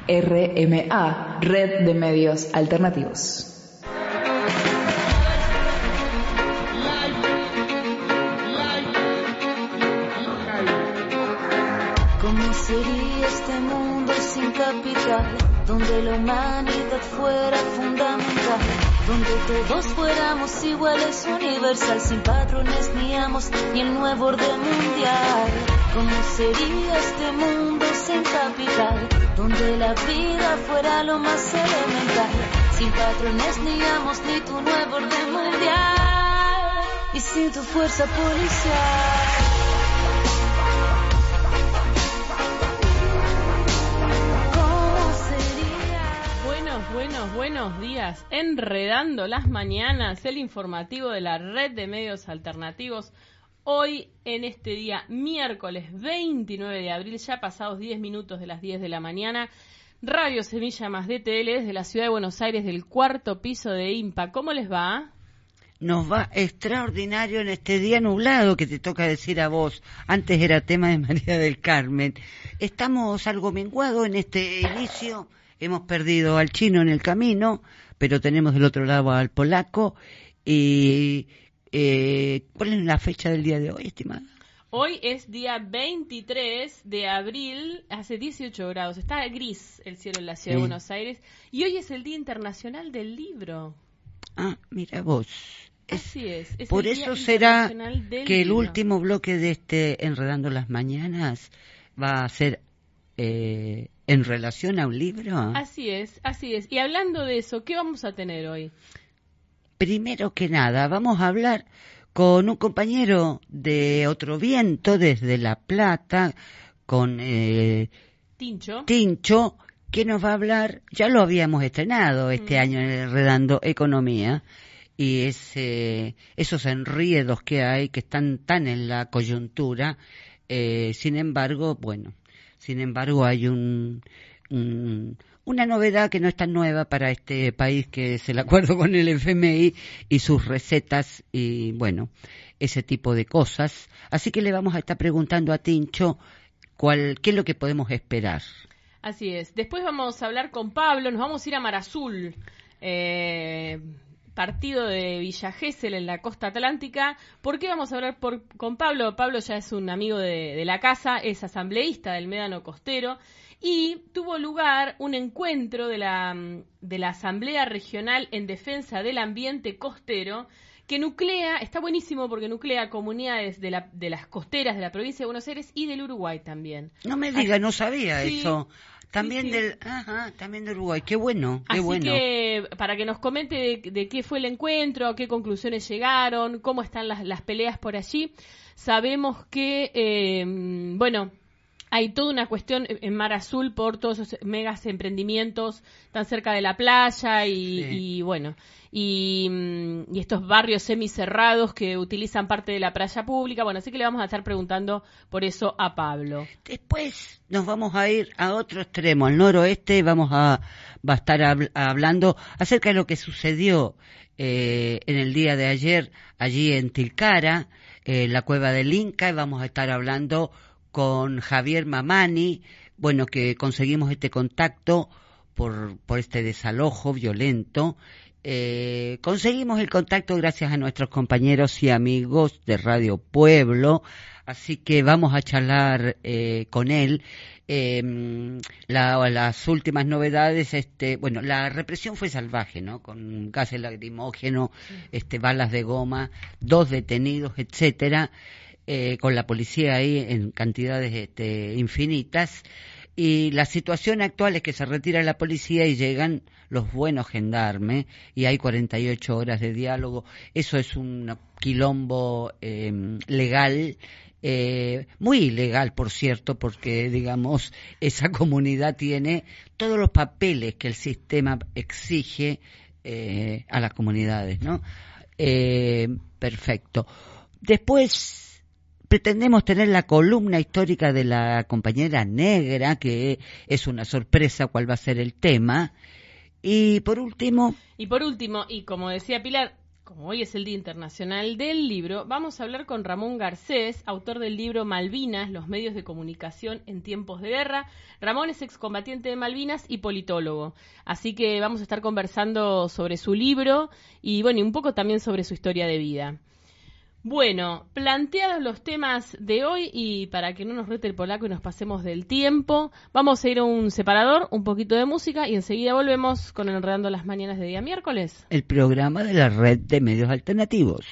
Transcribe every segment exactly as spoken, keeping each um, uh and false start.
R M A, Red de Medios Alternativos. ¿Cómo sería este mundo sin capital? Donde la humanidad fuera fundamental, donde todos fuéramos iguales, universal, sin patrones ni amos, ni el nuevo orden mundial. ¿Cómo sería este mundo sin capital? Donde la vida fuera lo más elemental, sin patrones ni amos, ni tu nuevo orden mundial, y sin tu fuerza policial. Buenos, buenos días. Enredando las mañanas, el informativo de la Red de Medios Alternativos. Hoy, en este día, miércoles veintinueve de abril, ya pasados diez minutos de las diez de la mañana, Radio Semilla más D T L desde la Ciudad de Buenos Aires, del cuarto piso de IMPA. ¿Cómo les va? Nos va extraordinario en este día nublado que te toca decir a vos. Antes era tema de María del Carmen. Estamos algo menguados en este inicio. Hemos perdido al chino en el camino, pero tenemos del otro lado al polaco. Y eh, ¿cuál es la fecha del día de hoy, estimada? Hoy es día veintitrés de abril, hace dieciocho grados. Está gris el cielo en la Ciudad sí. de Buenos Aires. Y hoy es el Día Internacional del Libro. Ah, mira vos. Es, Así es. es por el eso Día será que que el libro. último bloque de este Enredando las Mañanas va a ser eh, en relación a un libro. Así es, así es. Y hablando de eso, ¿qué vamos a tener hoy? Primero que nada, vamos a hablar con un compañero de Otro Viento desde La Plata, con eh, Tincho. Tincho, que nos va a hablar, ya lo habíamos estrenado este mm. año en Enredando Economía, y ese, esos enriedos que hay, que están tan en la coyuntura, eh, sin embargo, bueno, sin embargo hay un, un una novedad que no es tan nueva para este país, que es el acuerdo con el F M I y sus recetas y, bueno, ese tipo de cosas. Así que le vamos a estar preguntando a Tincho cuál, qué es lo que podemos esperar. Así es. Después vamos a hablar con Pablo, nos vamos a ir a Mar Azul, eh, partido de Villa Gesell en la costa atlántica. ¿Por qué vamos a hablar por, con Pablo? Pablo ya es un amigo de, de la casa, es asambleísta del Médano Costero, y tuvo lugar un encuentro de la, de la Asamblea Regional en Defensa del Ambiente Costero, que nuclea, está buenísimo porque nuclea comunidades de, la, de las costeras de la provincia de Buenos Aires y del Uruguay también. No me diga, no sabía sí, eso. También sí, sí. del, ajá, también del Uruguay. Qué bueno, qué Así bueno. que para que nos comente de, de qué fue el encuentro, a qué conclusiones llegaron, cómo están las, las peleas por allí. Sabemos que, eh, bueno, hay toda una cuestión en Mar Azul por todos esos megas emprendimientos tan cerca de la playa y, sí. y bueno, y, y estos barrios semicerrados que utilizan parte de la playa pública. Bueno, así que le vamos a estar preguntando por eso a Pablo. Después nos vamos a ir a otro extremo, al noroeste. Vamos a, va a estar habl- hablando acerca de lo que sucedió eh, en el día de ayer allí en Tilcara, eh, la cueva del Inca, y vamos a estar hablando con Javier Mamani, bueno, que conseguimos este contacto por, por este desalojo violento. Eh, conseguimos el contacto gracias a nuestros compañeros y amigos de Radio Pueblo, así que vamos a charlar eh, con él. Eh, la, las últimas novedades, este, bueno, la represión fue salvaje, ¿no? Con gases lacrimógenos, este, balas de goma, dos detenidos, etcétera. Eh, con la policía ahí en cantidades este, infinitas, y la situación actual es que se retira la policía y llegan los buenos gendarmes y hay cuarenta y ocho horas de diálogo. Eso es un quilombo eh, legal, eh, muy ilegal, por cierto, porque, digamos, esa comunidad tiene todos los papeles que el sistema exige eh, a las comunidades, ¿no? Eh, perfecto. Después pretendemos tener la columna histórica de la compañera negra, que es una sorpresa cuál va a ser el tema. Y por último... Y por último, y como decía Pilar, Como hoy es el Día Internacional del Libro, vamos a hablar con Ramón Garcés, autor del libro Malvinas, los medios de comunicación en tiempos de guerra. Ramón es excombatiente de Malvinas y politólogo, así que vamos a estar conversando sobre su libro y, bueno, y un poco también sobre su historia de vida. Bueno, planteados los temas de hoy y para que no nos rete el polaco y nos pasemos del tiempo, vamos a ir a un separador, un poquito de música y enseguida volvemos con Enredando las Mañanas de día miércoles. El programa de la Red de Medios Alternativos.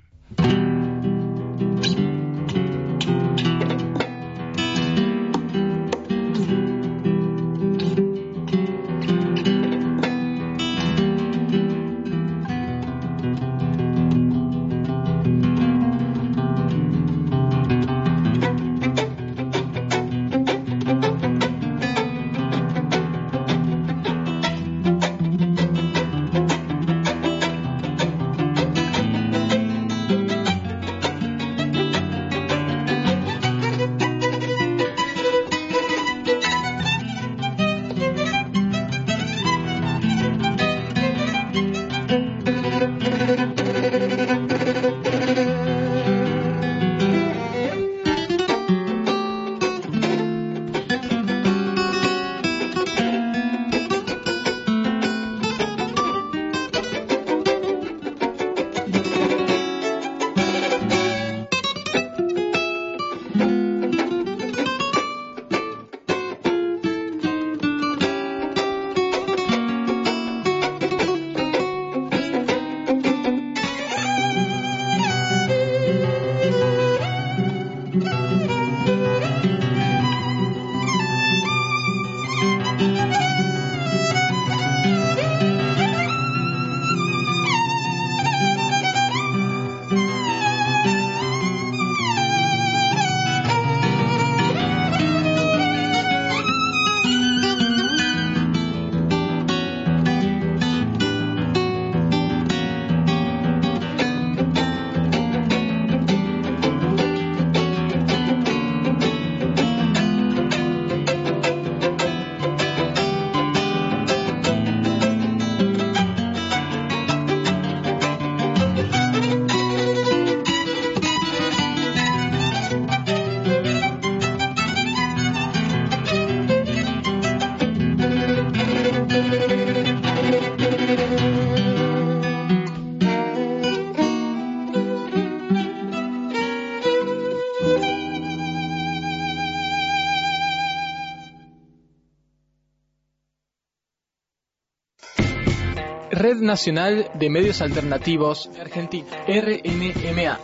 Red Nacional de Medios Alternativos de Argentina, R N M A.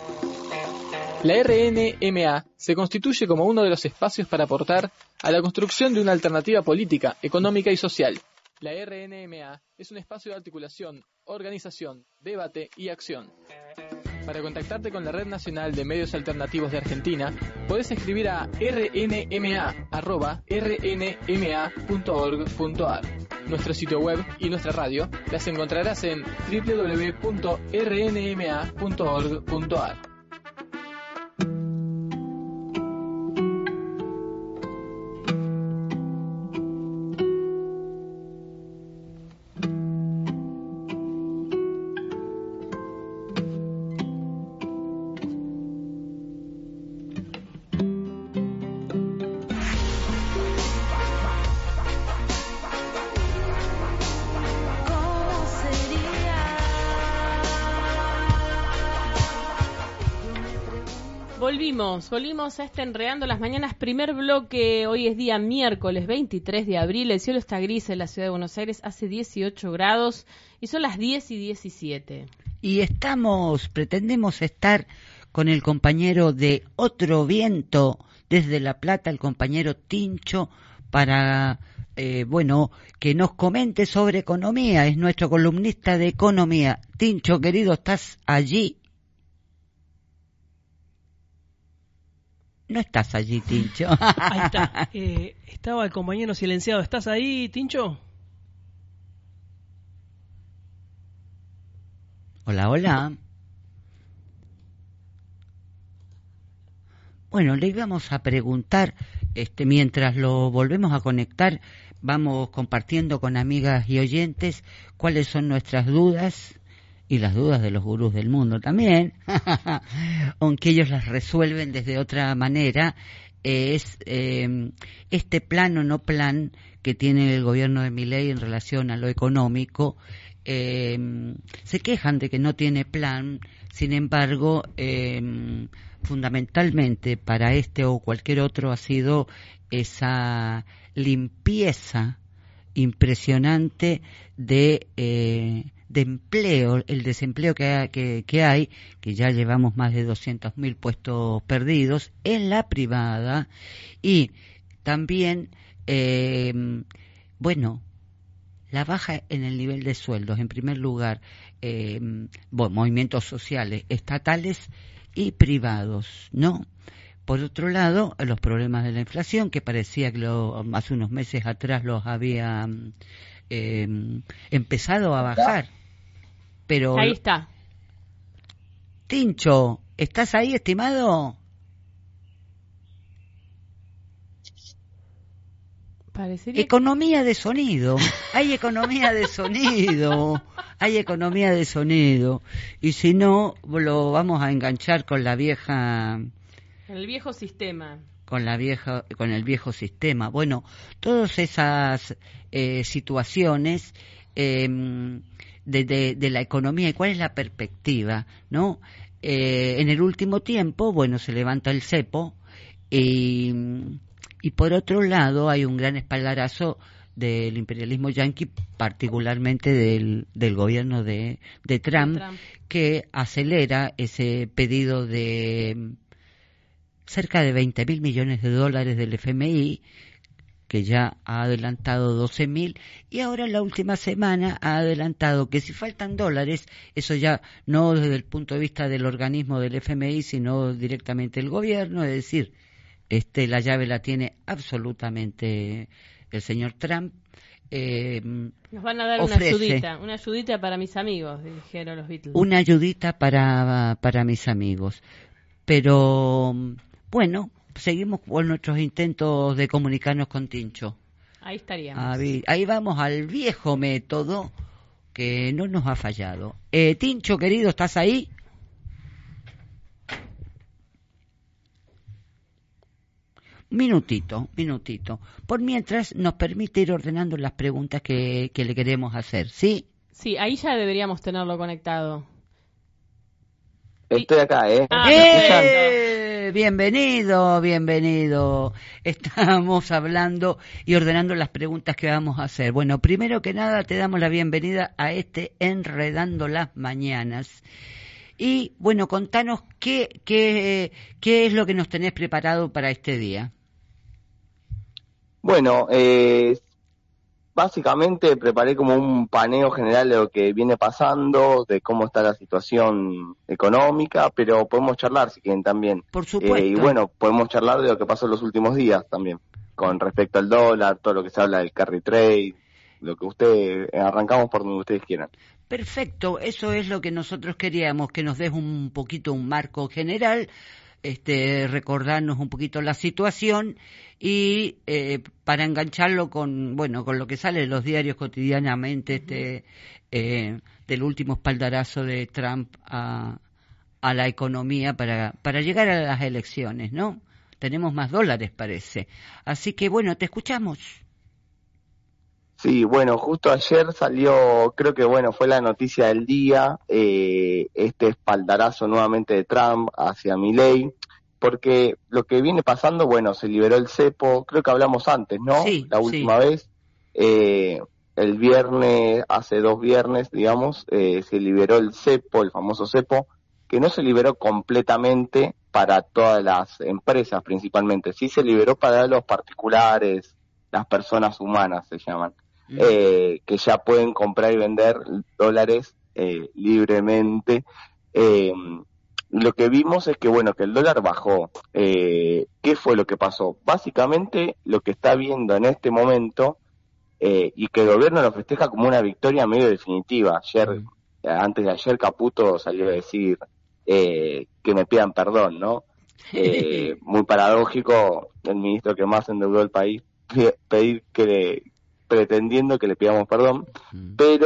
La R N M A se constituye como uno de los espacios para aportar a la construcción de una alternativa política, económica y social. La R N M A es un espacio de articulación, organización, debate y acción. Para contactarte con la Red Nacional de Medios Alternativos de Argentina, podés escribir a r n m a arroba r n m a punto org punto a r. Nuestro sitio web y nuestra radio las encontrarás en w w w punto r n m a punto org punto a r. Volvimos, volvimos a este Enredando las Mañanas, primer bloque. Hoy es día miércoles veintitrés de abril, el cielo está gris en la ciudad de Buenos Aires, hace dieciocho grados y son las diez y diecisiete. Y estamos, pretendemos estar con el compañero de Otro Viento desde La Plata, el compañero Tincho, para, eh, bueno, que nos comente sobre economía, es nuestro columnista de economía. Tincho, querido, ¿estás allí? No estás allí, Tincho. Ahí está. Eh, estaba el compañero silenciado. ¿Estás ahí, Tincho? Hola, hola. Bueno, le íbamos a preguntar, este, mientras lo volvemos a conectar, vamos compartiendo con amigas y oyentes cuáles son nuestras dudas y las dudas de los gurús del mundo también, aunque ellos las resuelven desde otra manera, es eh, este plan o no plan que tiene el gobierno de Milei en relación a lo económico. Eh, se quejan de que no tiene plan, sin embargo, eh, fundamentalmente para este o cualquier otro ha sido esa limpieza impresionante de eh, de empleo, el desempleo que hay, que, que hay, que ya llevamos más de doscientos mil puestos perdidos en la privada, y también, eh, bueno, la baja en el nivel de sueldos, en primer lugar, eh, bueno, movimientos sociales, estatales y privados, ¿no? Por otro lado, los problemas de la inflación, que parecía que lo, hace unos meses atrás los había eh, empezado a bajar. Pero ahí está. Tincho, ¿estás ahí, estimado? Parecería... Economía de sonido. Hay economía de sonido. Hay economía de sonido. Y si no, lo vamos a enganchar con la vieja... El viejo sistema. Con la vieja, con el viejo sistema. Bueno, todas esas eh, situaciones eh, de, de, de la economía y cuál es la perspectiva, ¿no? Eh, en el último tiempo, bueno, se levanta el cepo y, y por otro lado hay un gran espaldarazo del imperialismo yanqui, particularmente del, del gobierno de, de Trump, Trump, que acelera ese pedido de cerca de veinte mil millones de dólares del F M I, que ya ha adelantado doce mil, y ahora en la última semana ha adelantado que si faltan dólares, eso ya no desde el punto de vista del organismo del F M I, sino directamente el gobierno, es decir, este la llave la tiene absolutamente el señor Trump. Eh, Nos van a dar ofrece, una ayudita, una ayudita para mis amigos, dijeron los Beatles. Una ayudita para, para mis amigos. Pero, bueno, seguimos con nuestros intentos de comunicarnos con Tincho. Ahí estaríamos. Ahí, ahí vamos al viejo método que no nos ha fallado. Eh, Tincho, querido, ¿estás ahí? Minutito, minutito. Por mientras nos permite ir ordenando las preguntas que, que le queremos hacer, ¿sí? Sí, ahí ya deberíamos tenerlo conectado. Estoy acá, ¿eh? Ah, ¡Eh! Bienvenido, bienvenido. Estamos hablando y ordenando las preguntas que vamos a hacer. Bueno, primero que nada te damos la bienvenida a este Enredando las Mañanas. Y, bueno, contanos qué, qué, qué es lo que nos tenés preparado para este día. Bueno, eh, básicamente preparé como un paneo general de lo que viene pasando, de cómo está la situación económica, pero podemos charlar si quieren también. Por supuesto. Eh, y bueno, podemos charlar de lo que pasó en los últimos días también, con respecto al dólar, todo lo que se habla del carry trade, lo que ustedes, arrancamos por donde ustedes quieran. Perfecto, eso es lo que nosotros queríamos, que nos des un poquito un marco general, este, recordarnos un poquito la situación y eh, para engancharlo con, bueno, con lo que sale de los diarios cotidianamente, este, eh, del último espaldarazo de Trump a, a la economía para, para llegar a las elecciones, ¿no? Tenemos más dólares, parece. Así que, bueno, te escuchamos. Sí, bueno, justo ayer salió, creo que bueno, fue la noticia del día, eh, este espaldarazo nuevamente de Trump hacia Milei, porque lo que viene pasando, bueno, se liberó el cepo, creo que hablamos antes, ¿no? Sí, la última sí. vez, eh, el viernes, hace dos viernes, digamos, eh, se liberó el cepo, el famoso cepo, que no se liberó completamente para todas las empresas principalmente, sí se liberó para los particulares, las personas humanas se llaman. Eh, que ya pueden comprar y vender dólares eh, libremente. Eh, lo que vimos es que, bueno, que el dólar bajó. Eh, ¿Qué fue lo que pasó? Básicamente, lo que está viendo en este momento, eh, y que el gobierno lo festeja como una victoria medio definitiva. Ayer, mm. antes de ayer, Caputo salió a decir eh, que me pidan perdón, ¿no? Eh, muy paradójico, el ministro que más endeudó el país, pedir que le... pretendiendo que le pidamos perdón, mm. pero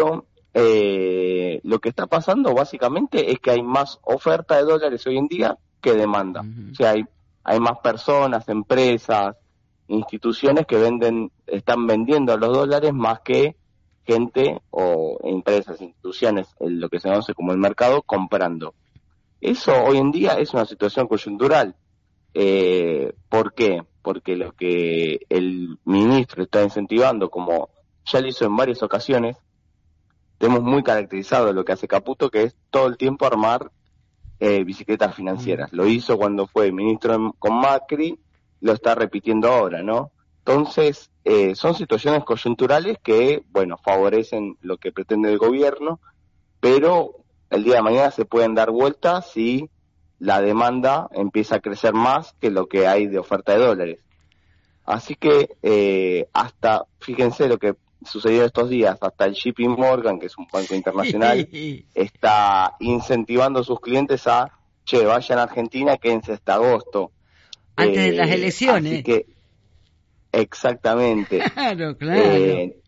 eh, lo que está pasando básicamente es que hay más oferta de dólares hoy en día que demanda. Uh-huh. O sea, hay, hay más personas, empresas, instituciones que venden, están vendiendo los dólares más que gente o empresas, instituciones, en lo que se conoce como el mercado, comprando. Eso hoy en día es una situación coyuntural. Eh, ¿Por qué? Porque lo que el ministro está incentivando, como ya lo hizo en varias ocasiones, tenemos muy caracterizado lo que hace Caputo, que es todo el tiempo armar eh, bicicletas financieras. Lo hizo cuando fue ministro en, con Macri, lo está repitiendo ahora, ¿no? Entonces, eh, son situaciones coyunturales que, bueno, favorecen lo que pretende el gobierno, pero el día de mañana se pueden dar vueltas si la demanda empieza a crecer más que lo que hay de oferta de dólares. Así que, eh, hasta, fíjense lo que sucedió estos días, hasta el J P Morgan, que es un banco internacional, está incentivando a sus clientes a, che, vayan a Argentina, quédense hasta agosto. Antes eh, de las elecciones. Así que, exactamente. Claro, claro. Eh,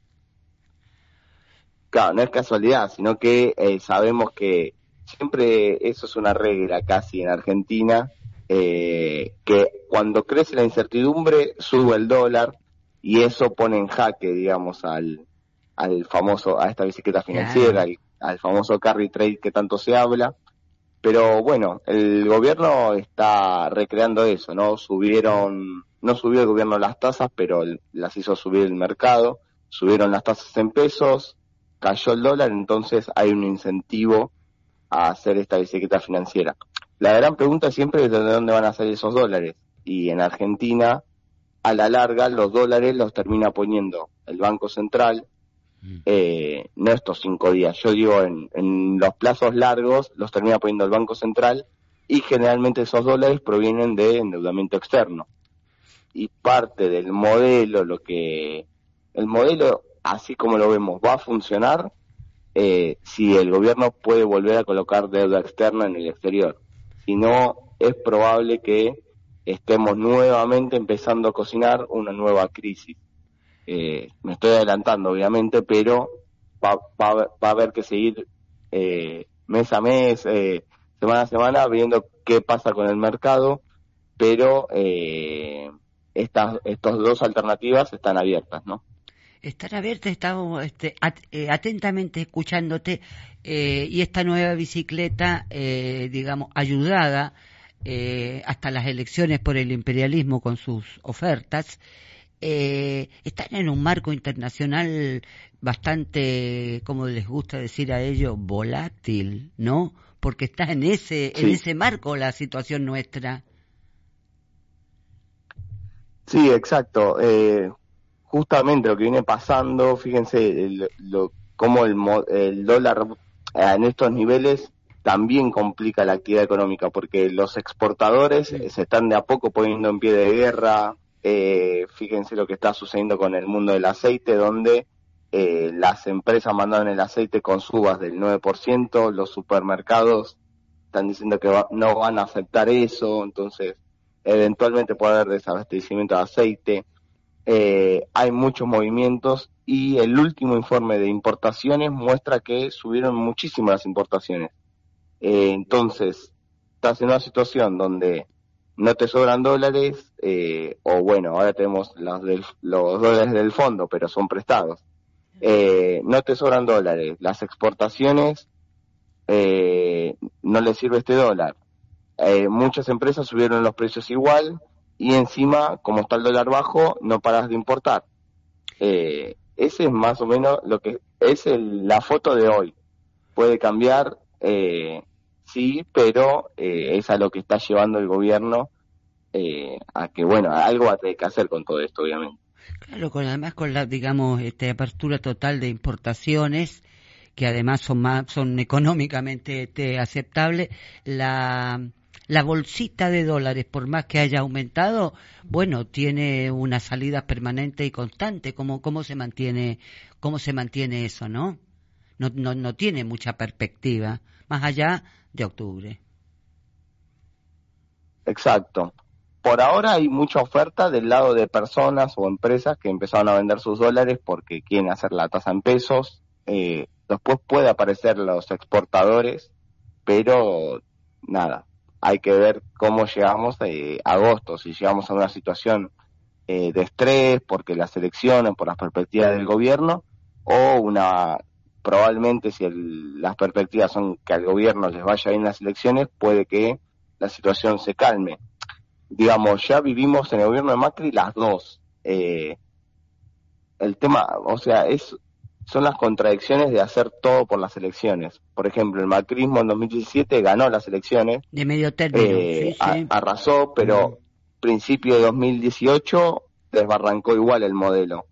claro, no es casualidad, sino que eh, sabemos que siempre eso es una regla casi en Argentina, eh, que cuando crece la incertidumbre sube el dólar y eso pone en jaque, digamos, al, al famoso, a esta bicicleta financiera, claro. al, al famoso carry trade que tanto se habla. Pero bueno, el gobierno está recreando eso, ¿no? Subieron, no subió el gobierno las tasas, pero las hizo subir el mercado, subieron las tasas en pesos, cayó el dólar, entonces hay un incentivo a hacer esta bicicleta financiera. La gran pregunta siempre es de dónde van a salir esos dólares. Y en Argentina, a la larga, los dólares los termina poniendo el Banco Central, eh, no estos cinco días, yo digo en, en los plazos largos los termina poniendo el Banco Central y generalmente esos dólares provienen de endeudamiento externo. Y parte del modelo, lo que el modelo, así como lo vemos, va a funcionar eh, si el gobierno puede volver a colocar deuda externa en el exterior. Si no, es probable que estemos nuevamente empezando a cocinar una nueva crisis. Eh, me estoy adelantando, obviamente, pero va, va, va a haber que seguir eh, mes a mes, eh, semana a semana, viendo qué pasa con el mercado, pero eh, estas estas dos alternativas están abiertas, ¿no? Están abiertas, estamos este, at, eh, atentamente escuchándote, eh, y esta nueva bicicleta, eh, digamos, ayudada eh, hasta las elecciones por el imperialismo con sus ofertas, eh, están en un marco internacional bastante, como les gusta decir a ellos, volátil, ¿no? Porque está en ese, sí. en ese marco la situación nuestra. Sí, exacto. Eh, justamente lo que viene pasando, fíjense, el, lo, cómo el, el dólar en estos niveles también complica la actividad económica, porque los exportadores sí. se están de a poco poniendo en pie de guerra. Eh, fíjense lo que está sucediendo con el mundo del aceite, donde eh, las empresas mandan el aceite con subas del nueve por ciento, los supermercados están diciendo que va, no van a aceptar eso, entonces eventualmente puede haber desabastecimiento de aceite. Eh, hay muchos movimientos y el último informe de importaciones muestra que subieron muchísimo las importaciones. Eh, entonces, estás en una situación donde no te sobran dólares, eh, o bueno, ahora tenemos los, del, los dólares del fondo, pero son prestados. Eh, no te sobran dólares, las exportaciones eh, no les sirve este dólar. Eh, muchas empresas subieron los precios igual y encima, como está el dólar bajo, no paras de importar. Eh, ese es más o menos lo que es el, la foto de hoy. Puede cambiar, eh, sí, pero eh, es a lo que está llevando el gobierno, eh, a que, bueno, algo va a tener que hacer con todo esto, obviamente. Claro, con además con la, digamos, este, apertura total de importaciones, que además son más, son económicamente este, aceptables, la, la bolsita de dólares, por más que haya aumentado, bueno, tiene una salida permanente y constante. ¿Cómo, cómo se mantiene, cómo se mantiene eso, no? No, no, no tiene mucha perspectiva, más allá de octubre. Exacto. Por ahora hay mucha oferta del lado de personas o empresas que empezaron a vender sus dólares porque quieren hacer la tasa en pesos. Eh, Después puede aparecer los exportadores, pero nada, hay que ver cómo llegamos eh, a agosto, si llegamos a una situación eh, de estrés, porque las elecciones, por las perspectivas del gobierno, o una, probablemente si el, las perspectivas son que al gobierno les vaya bien las elecciones, puede que la situación se calme. Digamos, ya vivimos en el gobierno de Macri las dos. Eh, el tema, o sea, es son las contradicciones de hacer todo por las elecciones. Por ejemplo, el macrismo en dos mil diecisiete ganó las elecciones. De medio término, eh, sí, sí. A, arrasó, pero mm. principio de dos mil dieciocho desbarrancó igual el modelo.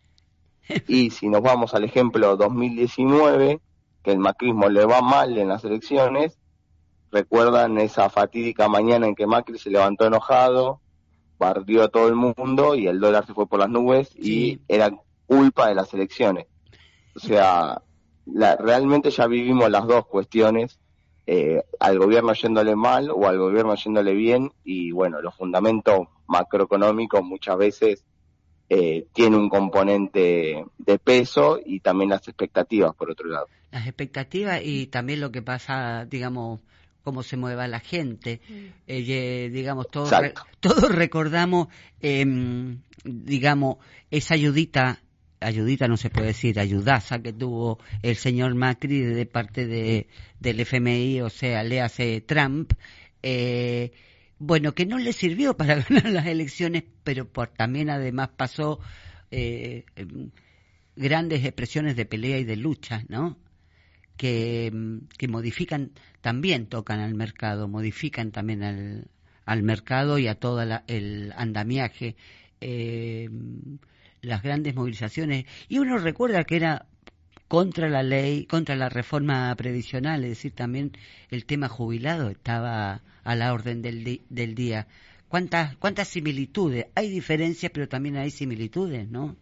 Y si nos vamos al ejemplo dos mil diecinueve, que el macrismo le va mal en las elecciones, recuerdan esa fatídica mañana en que Macri se levantó enojado, bardió a todo el mundo y el dólar se fue por las nubes, sí. Y era culpa de las elecciones. O sea, la, realmente ya vivimos las dos cuestiones, eh, al gobierno yéndole mal o al gobierno yéndole bien, y bueno, los fundamentos macroeconómicos muchas veces eh, tienen un componente de peso y también las expectativas, por otro lado. Las expectativas y también lo que pasa, digamos, cómo se mueva la gente. Eh, digamos, todos, re, todos recordamos, eh, digamos, esa ayudita, ayudita no se puede decir, ayudaza que tuvo el señor Macri de parte de del F M I, o sea, le hace Trump, eh, bueno, que no le sirvió para ganar las elecciones, pero por, también además pasó eh, grandes expresiones de pelea y de lucha, ¿no? Que, que modifican, también tocan al mercado, modifican también al, al mercado y a todo el andamiaje, eh, las grandes movilizaciones. Y uno recuerda que era contra la ley, contra la reforma previsional, es decir, también el tema jubilado estaba a la orden del, di, del día. ¿Cuántas, cuántas similitudes? Hay diferencias, pero también hay similitudes, ¿no?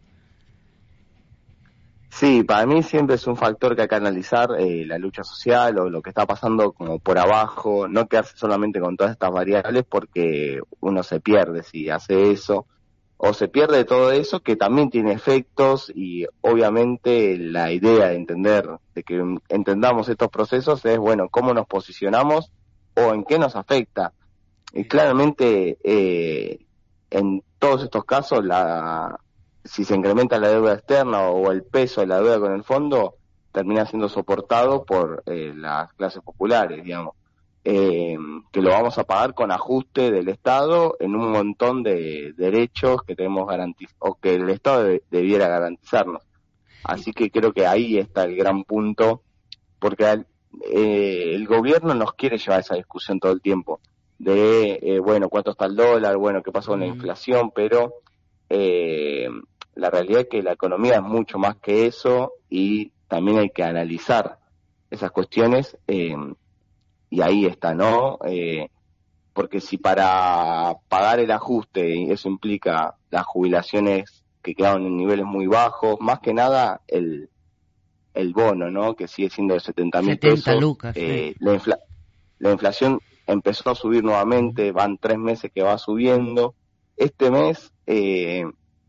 Sí, para mí siempre es un factor que hay que analizar, eh, la lucha social o lo que está pasando como por abajo, no quedarse solamente con todas estas variables porque uno se pierde si hace eso, o se pierde todo eso que también tiene efectos, y obviamente la idea de entender, de que entendamos estos procesos es, bueno, cómo nos posicionamos o en qué nos afecta. Y claramente eh, en todos estos casos la... si se incrementa la deuda externa o el peso de la deuda con el fondo, termina siendo soportado por eh, las clases populares, digamos, eh, que lo vamos a pagar con ajuste del Estado en un montón de derechos que tenemos garantiz- o que el Estado de- debiera garantizarnos. Así que creo que ahí está el gran punto, porque al, eh, el gobierno nos quiere llevar esa discusión todo el tiempo, de, eh, bueno, cuánto está el dólar, bueno, qué pasó con la inflación, pero... Eh, la realidad es que la economía es mucho más que eso y también hay que analizar esas cuestiones, eh, y ahí está, ¿no? Eh, porque si para pagar el ajuste, y eso implica las jubilaciones que quedaron en niveles muy bajos, más que nada el el bono, ¿no? Que sigue siendo de setenta mil pesos. Lucas, eh, sí. la, infla- la inflación empezó a subir nuevamente, van tres meses que va subiendo. Este mes... Eh,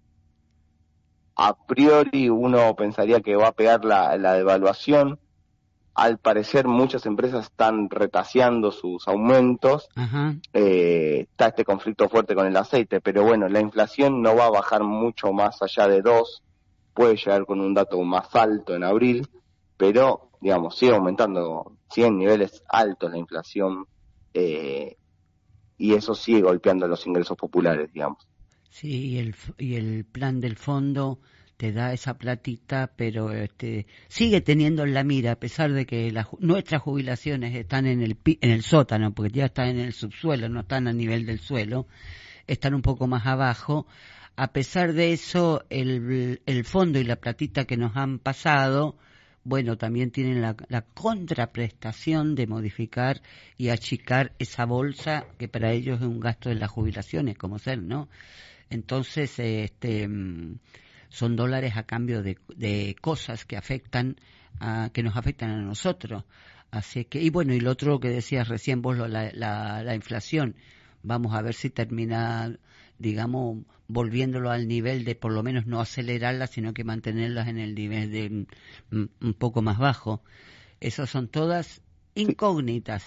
a priori uno pensaría que va a pegar la, la devaluación. Al parecer muchas empresas están retaseando sus aumentos. Ajá. Eh, está este conflicto fuerte con el aceite, pero bueno, la inflación no va a bajar mucho más allá de dos, puede llegar con un dato más alto en abril, pero digamos, sigue aumentando, sigue en niveles altos la inflación, eh, y eso sigue golpeando los ingresos populares, digamos. Sí, y el, y el plan del fondo te da esa platita, pero este sigue teniendo en la mira, a pesar de que la, nuestras jubilaciones están en el en el sótano, porque ya están en el subsuelo, no están a nivel del suelo, están un poco más abajo. A pesar de eso, el, el fondo y la platita que nos han pasado, bueno, también tienen la, la contraprestación de modificar y achicar esa bolsa que para ellos es un gasto de las jubilaciones, como ser, ¿no? Entonces, este, son dólares a cambio de, de cosas que afectan, a, que nos afectan a nosotros. Así que, y bueno, y lo otro que decías recién vos, lo, la, la, la inflación, vamos a ver si termina digamos, volviéndolo al nivel de por lo menos no acelerarlas, sino que mantenerlas en el nivel de un, un poco más bajo. Esas son todas incógnitas.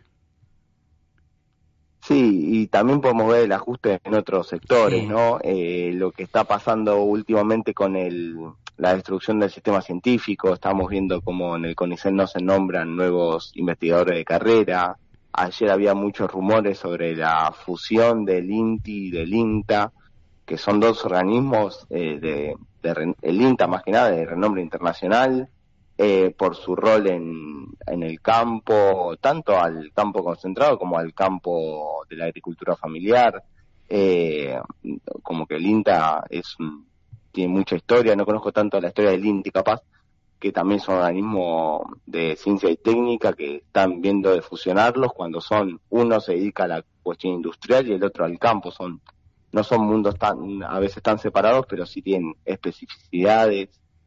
Sí, y también podemos ver el ajuste en otros sectores, Sí. ¿no? Eh, lo que está pasando últimamente con el, la destrucción del sistema científico, estamos viendo como en el CONICET no se nombran nuevos investigadores de carrera. Ayer había muchos rumores sobre la fusión del INTI y del INTA, que son dos organismos, eh, de, de, el INTA más que nada de renombre internacional, eh, por su rol en, en el campo, tanto al campo concentrado como al campo de la agricultura familiar. Eh, como que el INTA es un, tiene mucha historia, no conozco tanto la historia del INTI capaz, que también son organismos de ciencia y técnica que están viendo de fusionarlos cuando son, uno se dedica a la cuestión industrial y el otro al campo, son no son mundos tan a veces tan separados, pero sí tienen especificidades.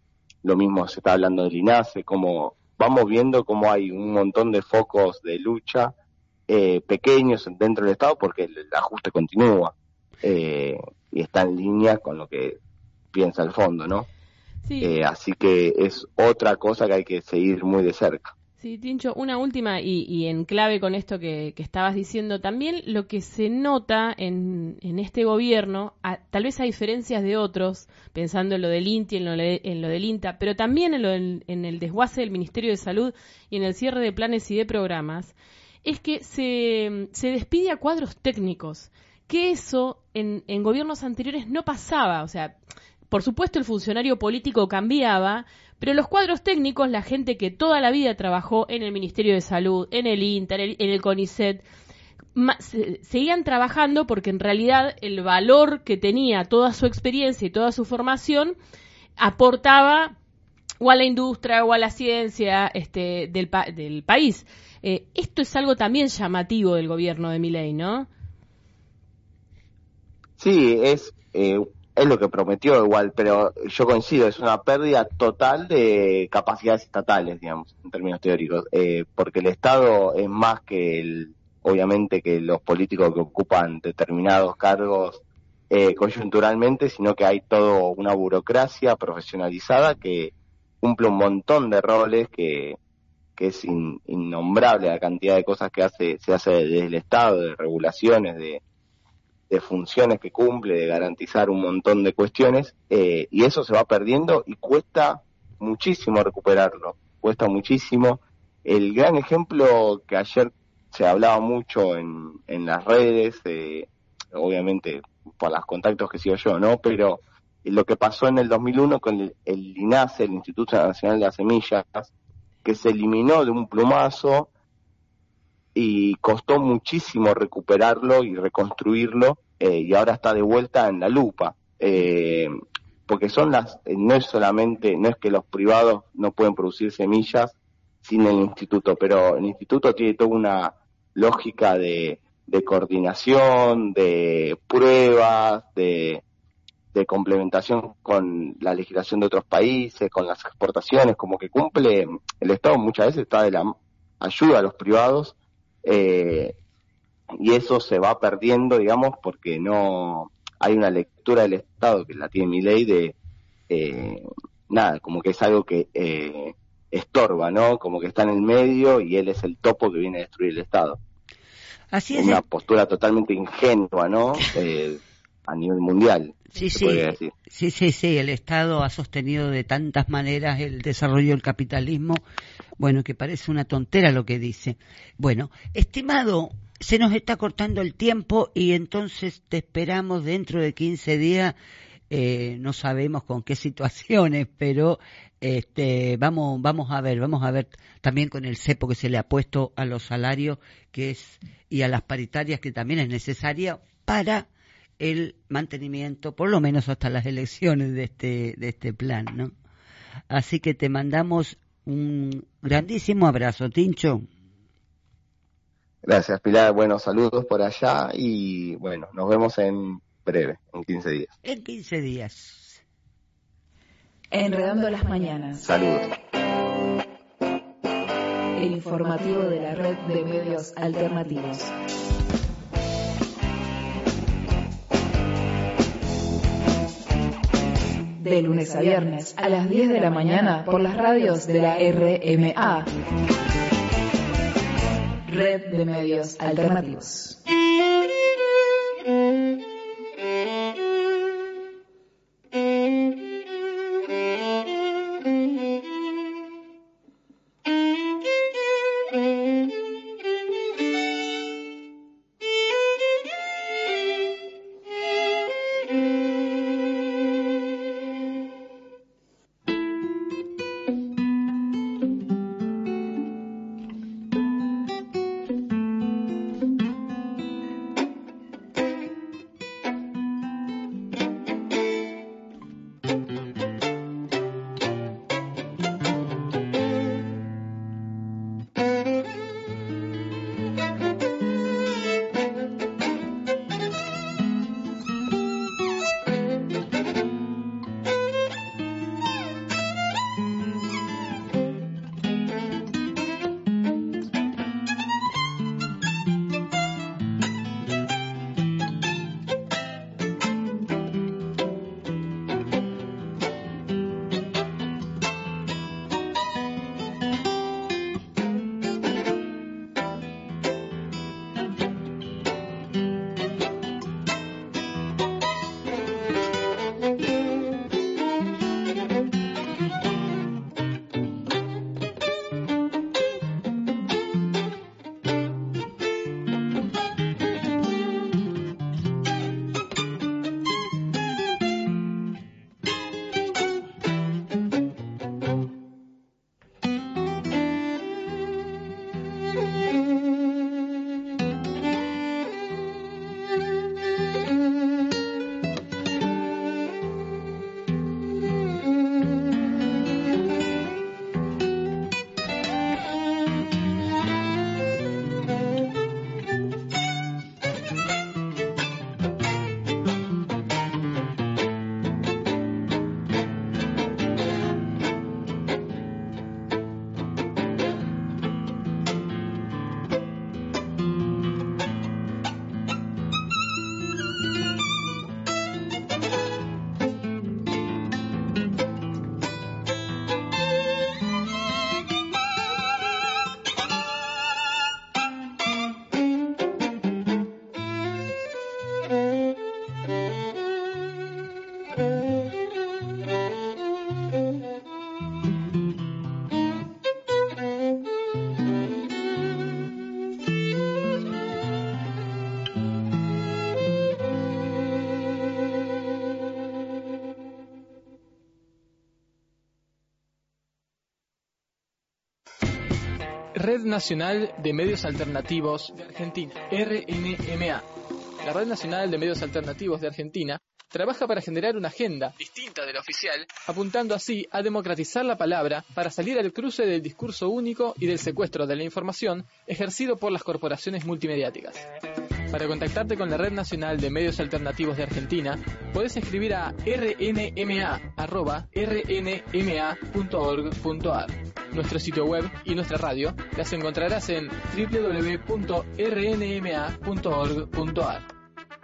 Lo mismo se está hablando del INASE, como vamos viendo cómo hay un montón de focos de lucha eh, pequeños dentro del Estado porque el, el ajuste continúa eh, y está en línea con lo que piensa el fondo, ¿no? Sí. Eh, así que es otra cosa que hay que seguir muy de cerca. Sí, Tincho, una última y, y en clave con esto que, que estabas diciendo, también lo que se nota en, en este gobierno, a, tal vez a diferencias de otros, pensando en lo del INTI, en lo, en lo del INTA, pero también en, lo del, en el desguace del Ministerio de Salud y en el cierre de planes y de programas, es que se, se despide a cuadros técnicos, que eso en, en gobiernos anteriores no pasaba, o sea, por supuesto el funcionario político cambiaba, pero los cuadros técnicos, la gente que toda la vida trabajó en el Ministerio de Salud, en el INTA, en el, en el CONICET, ma, se, seguían trabajando porque en realidad el valor que tenía toda su experiencia y toda su formación aportaba o a la industria o a la ciencia este, del, pa, del país. Eh, esto es algo también llamativo del gobierno de Milei, ¿no? Sí, es... Eh... es lo que prometió igual, pero yo coincido, es una pérdida total de capacidades estatales, digamos, en términos teóricos, eh, porque el Estado es más que, el, obviamente, que los políticos que ocupan determinados cargos eh, coyunturalmente, sino que hay toda una burocracia profesionalizada que cumple un montón de roles que, que es in, innombrable la cantidad de cosas que hace se hace desde el Estado, de regulaciones, de de funciones que cumple, de garantizar un montón de cuestiones, eh, y eso se va perdiendo y cuesta muchísimo recuperarlo, cuesta muchísimo. El gran ejemplo que ayer se hablaba mucho en, en las redes, eh, obviamente por los contactos que sigo yo, ¿no? Pero lo que pasó en el dos mil uno con el, el INASE, el Instituto Nacional de las Semillas, que se eliminó de un plumazo, y costó muchísimo recuperarlo y reconstruirlo, eh, y ahora está de vuelta en la lupa, eh, porque son las, eh, no es solamente, no es que los privados no pueden producir semillas sin el instituto, pero el instituto tiene toda una lógica de, de coordinación, de pruebas, de, de complementación con la legislación de otros países, con las exportaciones, como que cumple, el Estado muchas veces está de la ayuda a los privados, Eh, y eso se va perdiendo, digamos, porque no hay una lectura del Estado, que la tiene Milei, de eh, nada, como que es algo que eh, estorba, ¿no? Como que está en el medio y él es el topo que viene a destruir el Estado. Así es. Una el... postura totalmente ingenua, ¿no? Eh, a nivel mundial. Sí, se sí, podría decir. sí, sí, sí, el Estado ha sostenido de tantas maneras el desarrollo del capitalismo, bueno, que parece una tontera lo que dice. Bueno, estimado, se nos está cortando el tiempo y entonces te esperamos dentro de quince días, eh, no sabemos con qué situaciones, pero este, vamos, vamos a ver, vamos a ver también con el cepo que se le ha puesto a los salarios, que es, y a las paritarias, que también es necesaria para el mantenimiento, por lo menos hasta las elecciones de este de este plan, ¿no? Así que te mandamos un grandísimo abrazo, Tincho. Gracias, Pilar. Bueno, saludos por allá y bueno, nos vemos en breve, en quince días. En quince días. Enredando las mañanas. Saludos. El informativo de la red de medios alternativos. de lunes a viernes a las diez de la mañana por las radios de la R M A. Red de Medios Alternativos. Red Nacional de Medios Alternativos de Argentina, R N M A. La Red Nacional de Medios Alternativos de Argentina trabaja para generar una agenda distinta de la oficial, apuntando así a democratizar la palabra para salir al cruce del discurso único y del secuestro de la información ejercido por las corporaciones multimediáticas. Para contactarte con la Red Nacional de Medios Alternativos de Argentina, podés escribir a r n m a arroba r n m a punto org punto a r. Nuestro sitio web y nuestra radio las encontrarás en w w w punto r n m a punto org punto a r.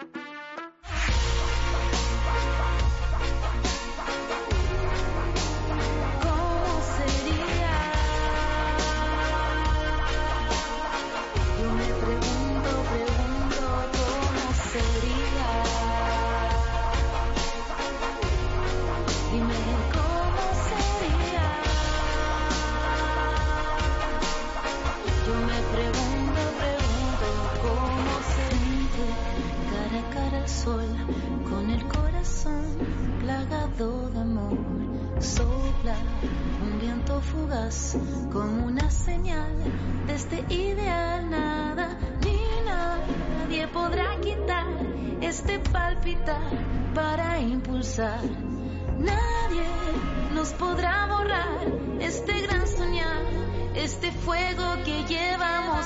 Con el corazón plagado de amor, sopla un viento fugaz como una señal de este ideal. Nada ni nadie podrá quitar este palpitar para impulsar. Nadie nos podrá borrar este gran soñar, este fuego que llevamos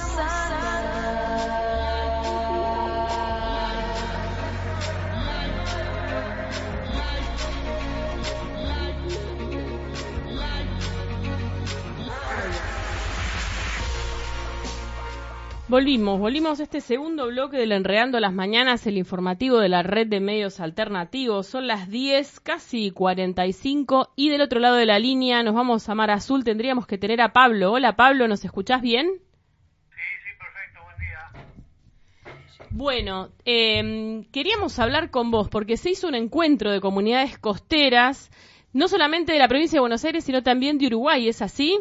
a Volvimos, volvimos a este segundo bloque del Enredando las Mañanas, el informativo de la red de medios alternativos. Son las diez, casi cuarenta y cinco, y del otro lado de la línea nos vamos a Mar Azul. Tendríamos que tener a Pablo. Hola Pablo, ¿nos escuchás bien? Sí, sí, perfecto, buen día. Bueno, eh, queríamos hablar con vos porque se hizo un encuentro de comunidades costeras, no solamente de la provincia de Buenos Aires, sino también de Uruguay, ¿es así?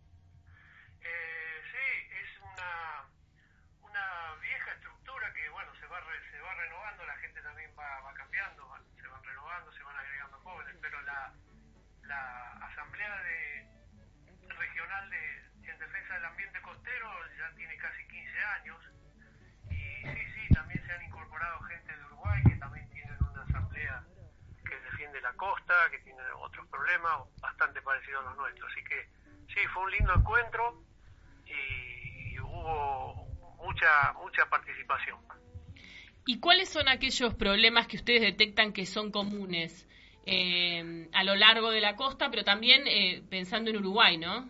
Costa, que tiene otros problemas bastante parecidos a los nuestros, así que sí, fue un lindo encuentro y hubo mucha mucha participación. ¿Y cuáles son aquellos problemas que ustedes detectan que son comunes eh, a lo largo de la costa, pero también eh, pensando en Uruguay, ¿no?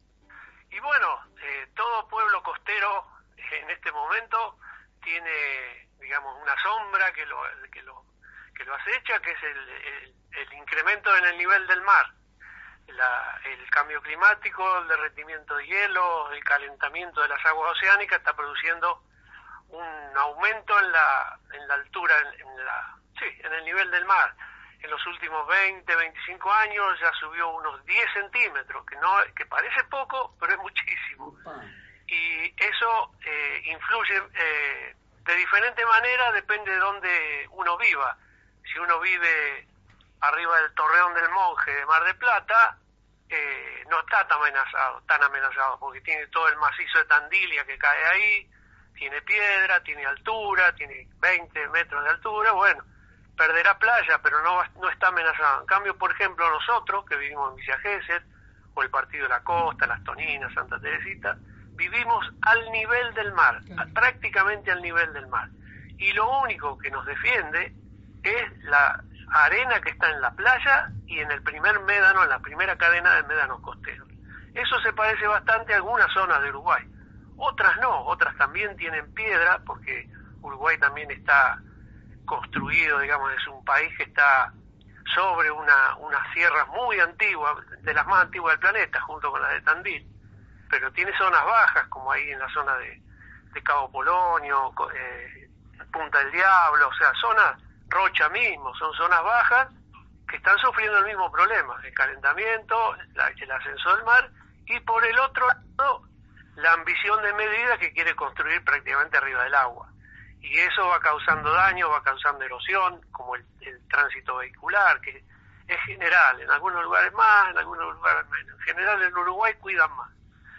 Y bueno, eh, todo pueblo costero en este momento tiene, digamos, una sombra que lo que lo que lo acecha, que es el, el el incremento en el nivel del mar, la, el cambio climático, el derretimiento de hielo, el calentamiento de las aguas oceánicas está produciendo un aumento en la en la altura, en, en la sí, en el nivel del mar. En los últimos veinte, veinticinco años ya subió unos diez centímetros, que no que parece poco, pero es muchísimo. Y eso eh, influye eh, de diferente manera, depende de dónde uno viva. Si uno vive arriba del Torreón del Monje de Mar del Plata, eh, no está tan amenazado, tan amenazado, porque tiene todo el macizo de Tandilia que cae ahí, tiene piedra, tiene altura, tiene veinte metros de altura, bueno, perderá playa, pero no no está amenazado. En cambio, por ejemplo, nosotros, que vivimos en Villa Gesell, o el Partido de la Costa, Las Toninas, Santa Teresita, vivimos al nivel del mar, prácticamente al nivel del mar. Y lo único que nos defiende es la arena que está en la playa y en el primer médano, en la primera cadena de médanos costeros. Eso se parece bastante a algunas zonas de Uruguay. Otras no, otras también tienen piedra, porque Uruguay también está construido, digamos, es un país que está sobre una unas sierras muy antiguas, de las más antiguas del planeta, junto con las de Tandil, pero tiene zonas bajas, como ahí en la zona de, de Cabo Polonio, eh, Punta del Diablo, o sea, zonas Rocha mismo, son zonas bajas que están sufriendo el mismo problema, el calentamiento, la, el ascenso del mar, y por el otro lado, la ambición de medida que quiere construir prácticamente arriba del agua. Y eso va causando daño, va causando erosión, como el, el tránsito vehicular, que es general, en algunos lugares más, en algunos lugares menos. En general en Uruguay cuidan más,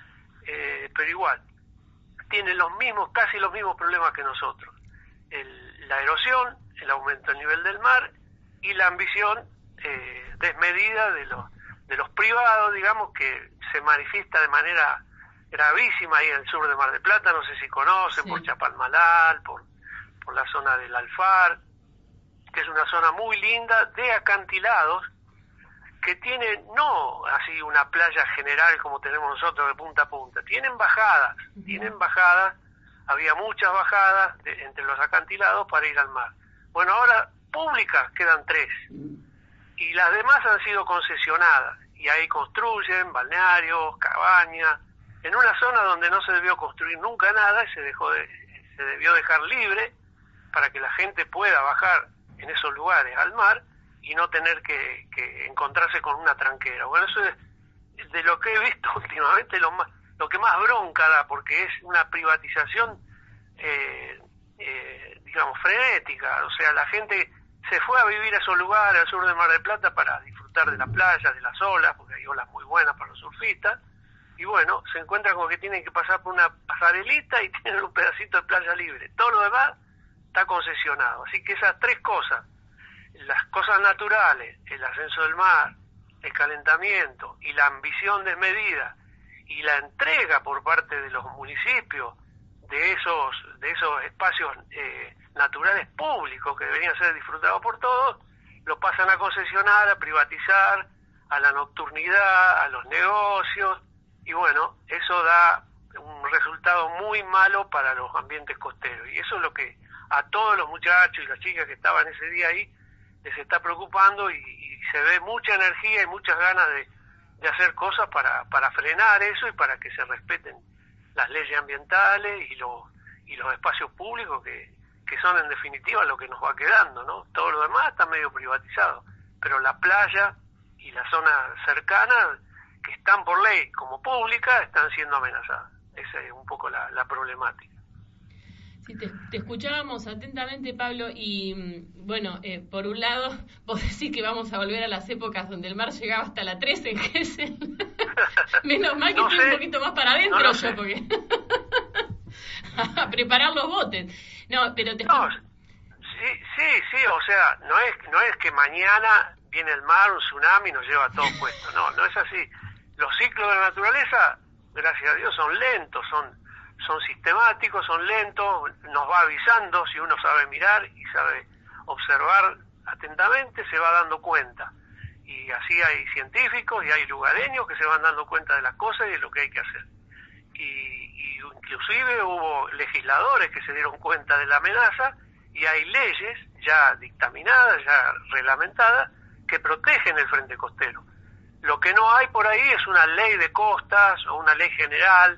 eh, pero igual, tienen los mismos, casi los mismos problemas que nosotros. El, la erosión, el aumento del nivel del mar y la ambición eh, desmedida de los de los privados, digamos, que se manifiesta de manera gravísima ahí en el sur de Mar del Plata, no sé si conocen, sí. Por Chapalmalal, por, por la zona del Alfar, que es una zona muy linda de acantilados, que tiene no así una playa general como tenemos nosotros de punta a punta, tienen bajadas, uh-huh. tienen bajadas, había muchas bajadas de, entre los acantilados para ir al mar. Bueno, ahora públicas quedan tres, y las demás han sido concesionadas, y ahí construyen balnearios, cabañas, en una zona donde no se debió construir nunca nada, y se dejó de, se debió dejar libre para que la gente pueda bajar en esos lugares al mar y no tener que, que encontrarse con una tranquera. Bueno, eso es de lo que he visto últimamente lo más, lo que más bronca da, porque es una privatización eh, eh, digamos frenética. O sea, la gente se fue a vivir a esos lugares al sur de Mar del Plata para disfrutar de las playas, de las olas, porque hay olas muy buenas para los surfistas, y bueno, se encuentran con que tienen que pasar por una pasarelita y tienen un pedacito de playa libre. Todo lo demás está concesionado. Así que esas tres cosas, las cosas naturales, el ascenso del mar, el calentamiento y la ambición desmedida y la entrega por parte de los municipios de esos de esos espacios eh, naturales públicos que deberían ser disfrutados por todos, lo pasan a concesionar, a privatizar, a la nocturnidad, a los negocios, y bueno, eso da un resultado muy malo para los ambientes costeros. Y eso es lo que a todos los muchachos y las chicas que estaban ese día ahí les está preocupando, y, y se ve mucha energía y muchas ganas de, de hacer cosas para, para frenar eso y para que se respeten las leyes ambientales y los, y los espacios públicos que, que son en definitiva lo que nos va quedando, ¿no? Todo lo demás está medio privatizado, pero la playa y la zona cercana, que están por ley como pública, están siendo amenazadas. Esa es un poco la, la problemática. Sí, te, te escuchábamos atentamente, Pablo, y bueno, eh, por un lado, vos decís que vamos a volver a las épocas donde el mar llegaba hasta la trece en Gesell. Menos mal que no estoy sé, un poquito más para adentro no yo, sé. porque a preparar los botes. No, pero te no, sí, sí, sí, o sea, no es, no es que mañana viene el mar, un tsunami y nos lleva a todos puestos. No, no es así. Los ciclos de la naturaleza, gracias a Dios, son lentos, son son sistemáticos, son lentos, nos va avisando. Si uno sabe mirar y sabe observar atentamente, se va dando cuenta. Y así hay científicos y hay lugareños que se van dando cuenta de las cosas y de lo que hay que hacer. Y, y inclusive hubo legisladores que se dieron cuenta de la amenaza, y hay leyes ya dictaminadas, ya reglamentadas, que protegen el frente costero. Lo que no hay por ahí es una ley de costas o una ley general.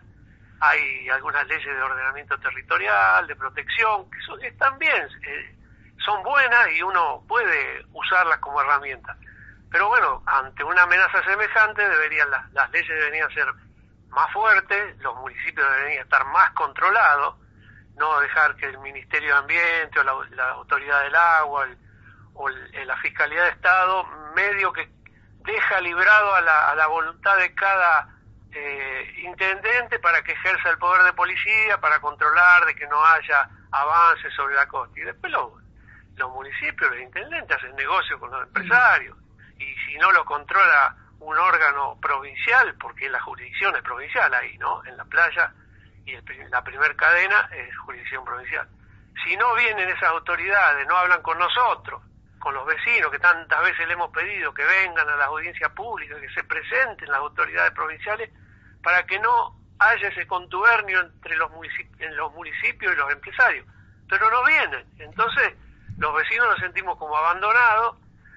Hay algunas leyes de ordenamiento territorial, de protección, que son, están bien, eh, son buenas y uno puede usarlas como herramienta. Pero bueno, ante una amenaza semejante, deberían las, las leyes deberían ser más fuertes, los municipios deberían estar más controlados, no dejar que el Ministerio de Ambiente o la, la Autoridad del Agua el, o el, la Fiscalía de Estado medio que deja librado a la, a la voluntad de cada eh, intendente para que ejerza el poder de policía, para controlar de que no haya avances sobre la costa. Y después los, los municipios, los intendentes hacen negocio con los empresarios, y si no lo controla un órgano provincial, porque la jurisdicción es provincial ahí, ¿no? En la playa, y el, la primer cadena es jurisdicción provincial. Si no vienen esas autoridades, no hablan con nosotros, con los vecinos, que tantas veces le hemos pedido que vengan a las audiencias públicas, que se presenten las autoridades provinciales, para que no haya ese contubernio entre los municipios, en los municipios y los empresarios. Pero no vienen. Entonces, los vecinos nos sentimos como abandonados,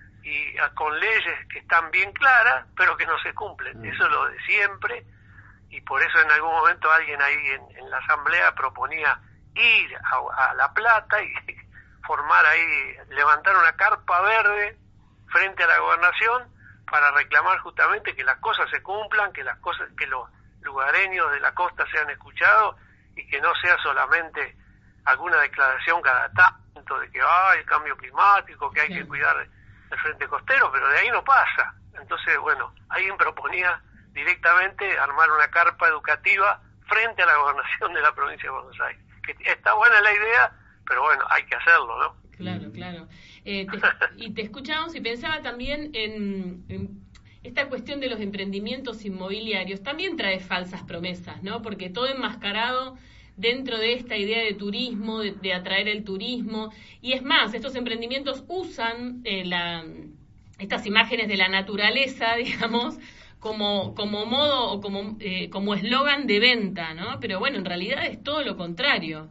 y a, con leyes que están bien claras, pero que no se cumplen. Eso es lo de siempre, y por eso en algún momento alguien ahí en, en la asamblea proponía ir a, a La Plata y formar ahí, levantar una carpa verde frente a la gobernación para reclamar justamente que las cosas se cumplan, que las cosas, que los lugareños de la costa sean escuchados, y que no sea solamente alguna declaración cada tanto de que hay el cambio climático, que hay que cuidar el frente costero, pero de ahí no pasa. Entonces, bueno, alguien proponía directamente armar una carpa educativa frente a la gobernación de la provincia de Buenos Aires. Que está buena la idea, pero bueno, hay que hacerlo, ¿no? Claro, claro. Eh, te, y te escuchábamos y pensaba también en, en esta cuestión de los emprendimientos inmobiliarios. También trae falsas promesas, ¿no? Porque todo enmascarado dentro de esta idea de turismo, de, de atraer el turismo. Y es más, estos emprendimientos usan eh, la, estas imágenes de la naturaleza, digamos, como como modo o como eh, como eslogan de venta, ¿no? Pero bueno, en realidad es todo lo contrario.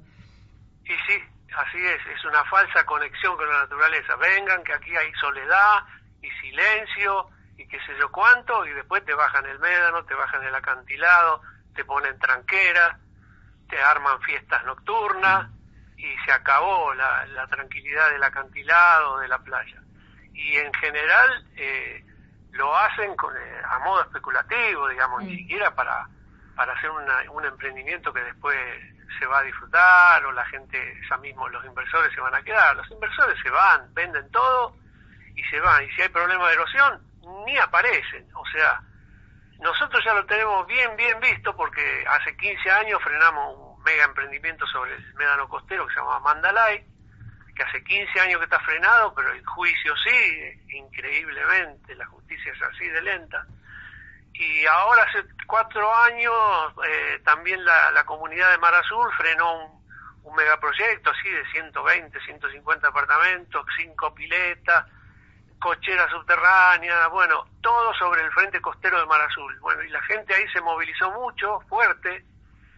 Y sí, así es, es una falsa conexión con la naturaleza. Vengan, que aquí hay soledad y silencio y qué sé yo cuánto, y después te bajan el médano, te bajan el acantilado, te ponen tranquera, te arman fiestas nocturnas, y se acabó la, la tranquilidad del acantilado, de la playa. Y en general eh, lo hacen con, eh, a modo especulativo, digamos, mm. ni siquiera para, para hacer una, un emprendimiento que después se va a disfrutar, o la gente, ya mismo los inversores se van a quedar. Los inversores se van, venden todo y se van. Y si hay problema de erosión, ni aparecen. O sea, nosotros ya lo tenemos bien, bien visto, porque hace quince años frenamos un mega emprendimiento sobre el médano costero que se llama Mandalay, que hace quince años que está frenado, pero el juicio sigue, increíblemente, la justicia es así de lenta. Y ahora hace cuatro años eh, también la, la comunidad de Mar Azul frenó un, un megaproyecto así de ciento veinte, ciento cincuenta apartamentos, cinco piletas, cochera subterránea, bueno, todo sobre el frente costero de Mar Azul. Bueno, y la gente ahí se movilizó mucho, fuerte,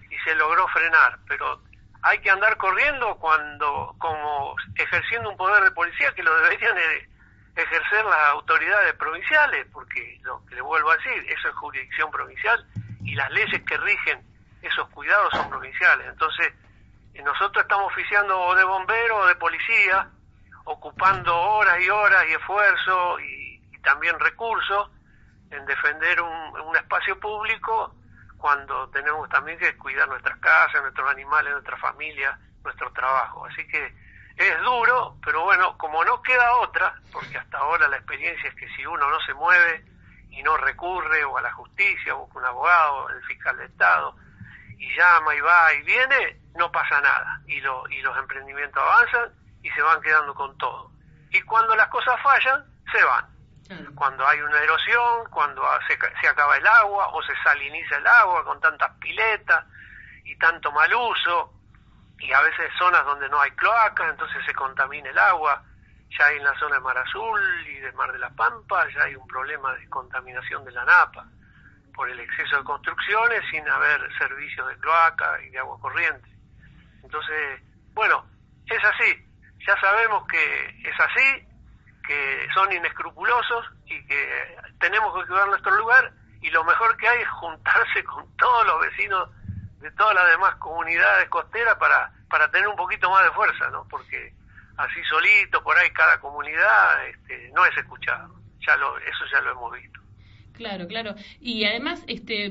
y se logró frenar, pero hay que andar corriendo cuando, como ejerciendo un poder de policía que lo deberían de ejercer las autoridades provinciales, porque lo que le vuelvo a decir, eso es jurisdicción provincial y las leyes que rigen esos cuidados son provinciales. Entonces, nosotros estamos oficiando o de bombero o de policía, ocupando horas y horas y esfuerzo y, y también recursos en defender un, un espacio público cuando tenemos también que cuidar nuestras casas, nuestros animales, nuestra familia, nuestro trabajo. Así que es duro, pero bueno, como no queda otra, porque hasta ahora la experiencia es que si uno no se mueve y no recurre o a la justicia, o busca un abogado, el fiscal de Estado, y llama y va y viene, no pasa nada. Y, lo, y los emprendimientos avanzan y se van quedando con todo. Y cuando las cosas fallan, se van. Cuando hay una erosión, cuando se, se acaba el agua o se saliniza el agua con tantas piletas y tanto mal uso, y a veces zonas donde no hay cloacas, entonces se contamina el agua. Ya hay en la zona de Mar Azul y de Mar de la Pampa, ya hay un problema de contaminación de la napa por el exceso de construcciones sin haber servicios de cloaca y de agua corriente. Entonces, bueno, es así, ya sabemos que es así, que son inescrupulosos y que tenemos que cuidar nuestro lugar, y lo mejor que hay es juntarse con todos los vecinos de todas las demás comunidades costeras para, para tener un poquito más de fuerza, ¿no? Porque así solito, por ahí cada comunidad este, no es escuchado, ya lo, eso ya lo hemos visto. Claro, claro, y además este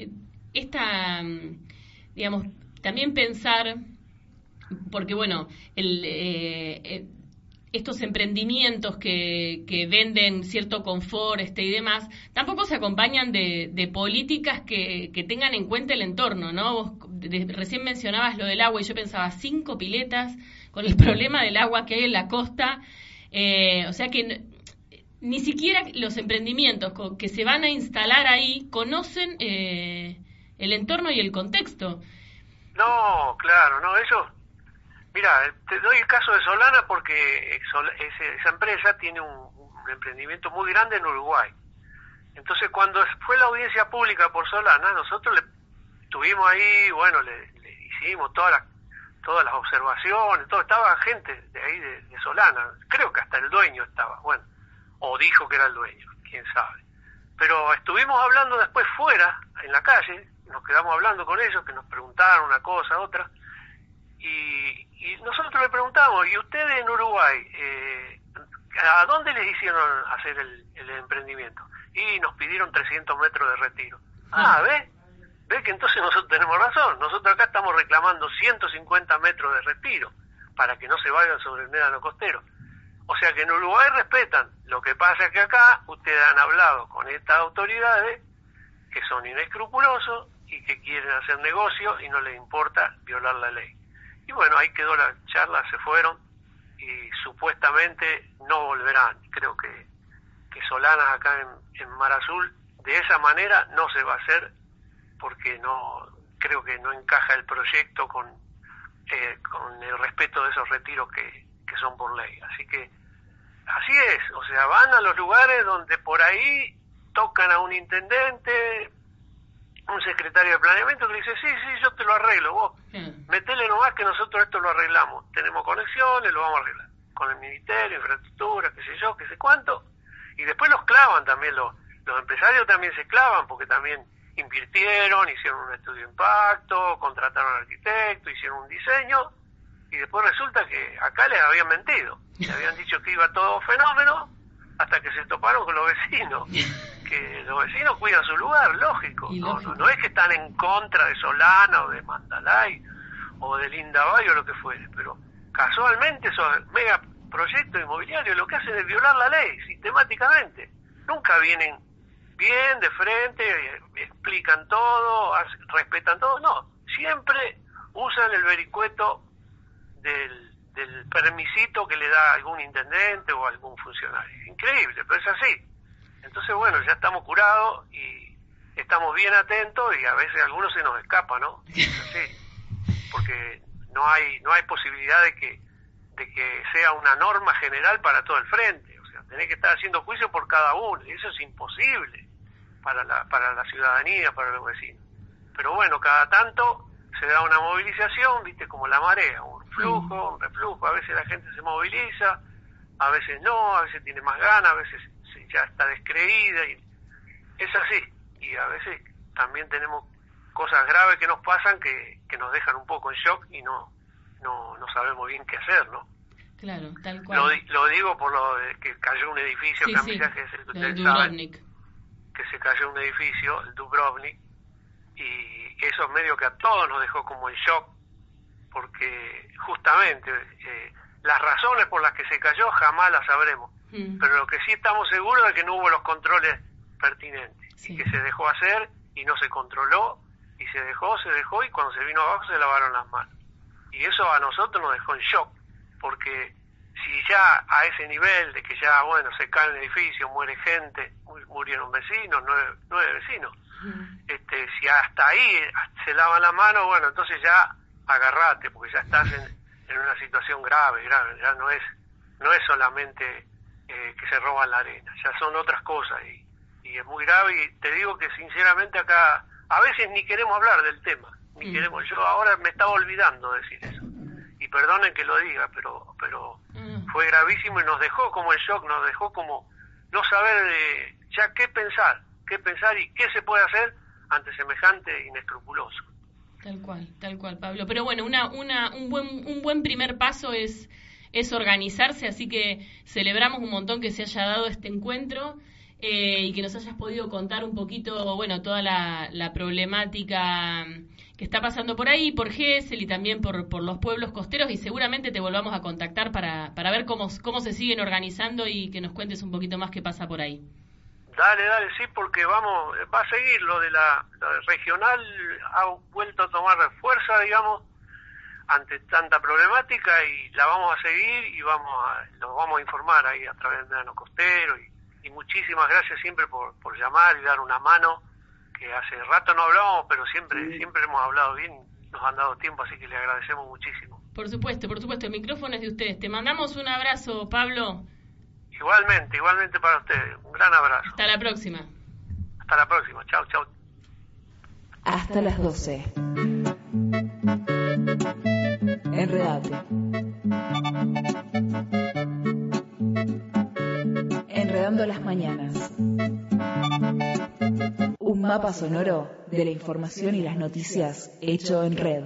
esta digamos, también pensar, porque bueno, el eh, eh, estos emprendimientos que, que venden cierto confort este y demás, tampoco se acompañan de, de políticas que, que tengan en cuenta el entorno, ¿no? Vos de, recién mencionabas lo del agua y yo pensaba cinco piletas con el problema del agua que hay en la costa, eh, o sea que ni siquiera los emprendimientos que se van a instalar ahí conocen eh, el entorno y el contexto. No, claro, no, eso... Mira, te doy el caso de Solana porque esa empresa tiene un, un emprendimiento muy grande en Uruguay. Entonces, cuando fue la audiencia pública por Solana, nosotros le estuvimos ahí, bueno, le, le hicimos todas las todas las observaciones, todo, estaba gente de ahí de, de Solana, creo que hasta el dueño estaba, bueno, o dijo que era el dueño, quién sabe. Pero estuvimos hablando después fuera, en la calle, nos quedamos hablando con ellos, que nos preguntaron una cosa, otra, y, y nosotros le preguntamos, ¿y ustedes en Uruguay, eh, a dónde les hicieron hacer el, el emprendimiento? Y nos pidieron trescientos metros de retiro. Ah, ¿ves? ¿Ves que entonces nosotros tenemos razón? Nosotros acá estamos reclamando ciento cincuenta metros de retiro para que no se vayan sobre el médano costero. O sea que en Uruguay respetan. Lo que pasa es que acá ustedes han hablado con estas autoridades que son inescrupulosos y que quieren hacer negocio y no les importa violar la ley. Y bueno, ahí quedó la charla, se fueron y supuestamente no volverán. Creo que, que Solanas acá en, en Mar Azul de esa manera no se va a hacer porque no creo que no encaja el proyecto con, eh, con el respeto de esos retiros que, que son por ley. Así que así es, o sea, van a los lugares donde por ahí tocan a un intendente, un secretario de planeamiento que le dice, sí, sí, yo te lo arreglo, vos mm. metele nomás que nosotros esto lo arreglamos, tenemos conexiones, lo vamos a arreglar, con el ministerio, infraestructura, qué sé yo, qué sé cuánto, y después los clavan también, los, los empresarios también se clavan, porque también invirtieron, hicieron un estudio de impacto, contrataron al arquitecto, hicieron un diseño, y después resulta que acá les habían mentido, les habían dicho que iba todo fenómeno, hasta que se toparon con los vecinos, que los vecinos cuidan su lugar, lógico, no, no, no es que están en contra de Solana o de Mandalay o de Lindavay o lo que fuere, pero casualmente esos mega proyectos inmobiliarios lo que hacen es violar la ley sistemáticamente, nunca vienen bien de frente, explican todo, respetan todo, no, siempre usan el vericueto del, del permisito que le da algún intendente o algún funcionario. Increíble, pero es así. Entonces, bueno, ya estamos curados y estamos bien atentos y a veces a algunos se nos escapa, ¿no? Es así, porque no hay no hay posibilidad de que de que sea una norma general para todo el frente. O sea, tenés que estar haciendo juicio por cada uno y eso es imposible para la para la ciudadanía, para los vecinos. Pero bueno, cada tanto se da una movilización, viste, como la marea, un flujo, un reflujo, a veces la gente se moviliza, a veces no, a veces tiene más ganas, a veces ya está descreída, y es así, y a veces también tenemos cosas graves que nos pasan que, que nos dejan un poco en shock y no, no, no sabemos bien qué hacer, ¿no? Claro, tal cual. Lo, lo digo por lo de que cayó un edificio, sí, Camila, sí, que es el que el ustedes saben, Dubrovnik. que se cayó un edificio, el Dubrovnik, y eso medio que a todos nos dejó como en shock, porque justamente eh, las razones por las que se cayó jamás las sabremos, mm. pero lo que sí estamos seguros es que no hubo los controles pertinentes, sí. y que se dejó hacer y no se controló, y se dejó, se dejó, y cuando se vino abajo se lavaron las manos. Y eso a nosotros nos dejó en shock, porque si ya a ese nivel de que ya, bueno, se cae un edificio, muere gente, murieron vecinos, nueve, nueve vecinos, mm. este, si hasta ahí se lavan las manos, bueno, entonces ya agarrate, porque ya estás en, en una situación grave, grave, ya no es, no es solamente eh, que se roban la arena, ya son otras cosas, y, y es muy grave, y te digo que sinceramente acá, a veces ni queremos hablar del tema, ni mm. queremos, yo ahora me estaba olvidando decir eso, y perdonen que lo diga, pero pero mm. fue gravísimo y nos dejó como en shock, nos dejó como no saber de, ya qué pensar, qué pensar y qué se puede hacer ante semejante inescrupuloso. Tal cual, tal cual, Pablo. Pero bueno, una, una, un buen, un buen primer paso es, es organizarse, así que celebramos un montón que se haya dado este encuentro eh, y que nos hayas podido contar un poquito, bueno, toda la, la problemática que está pasando por ahí, por Gesell y también por, por los pueblos costeros, y seguramente te volvamos a contactar para, para ver cómo, cómo se siguen organizando y que nos cuentes un poquito más qué pasa por ahí. Dale, dale, sí, porque vamos, va a seguir lo de la, la regional, ha vuelto a tomar fuerza, digamos, ante tanta problemática, y la vamos a seguir y vamos a, los vamos a informar ahí a través del Verano Costero, y, y muchísimas gracias siempre por, por llamar y dar una mano, que hace rato no hablábamos, pero siempre, sí. siempre hemos hablado bien, nos han dado tiempo, así que le agradecemos muchísimo. Por supuesto, por supuesto, el micrófono es de ustedes. Te mandamos un abrazo, Pablo. Igualmente, igualmente para ustedes. Un gran abrazo. Hasta la próxima. Hasta la próxima. Chao, chao. Hasta las doce. Enredate. Enredando las mañanas. Un mapa sonoro de la información y las noticias hecho en red.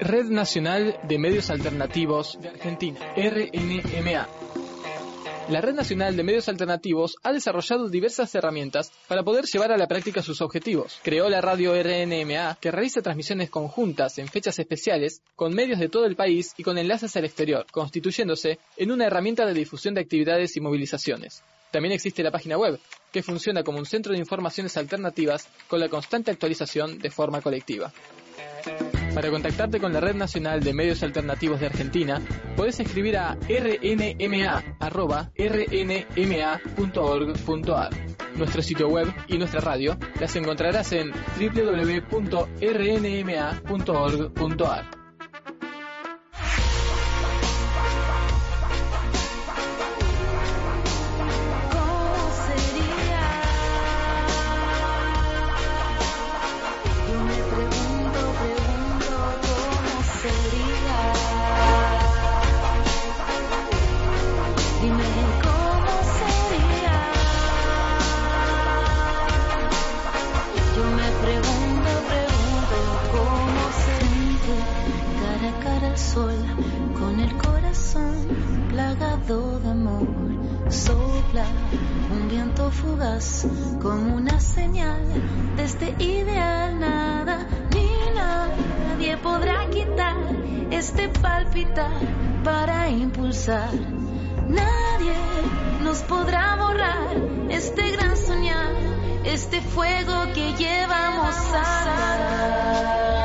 Red Nacional de Medios Alternativos de Argentina, R N M A. La Red Nacional de Medios Alternativos ha desarrollado diversas herramientas para poder llevar a la práctica sus objetivos. Creó la radio R N M A, que realiza transmisiones conjuntas en fechas especiales con medios de todo el país y con enlaces al exterior, constituyéndose en una herramienta de difusión de actividades y movilizaciones. También existe la página web, que funciona como un centro de informaciones alternativas con la constante actualización de forma colectiva. Para contactarte con la Red Nacional de Medios Alternativos de Argentina, podés escribir a r n m a arroba r n m a punto org punto a r. Nuestro sitio web y nuestra radio las encontrarás en w w w punto r n m a punto org punto a r. Sola, con el corazón plagado de amor, sopla un viento fugaz como una señal de este ideal. Nada ni nadie podrá quitar este palpitar para impulsar. Nadie nos podrá borrar este gran soñar, este fuego que llevamos a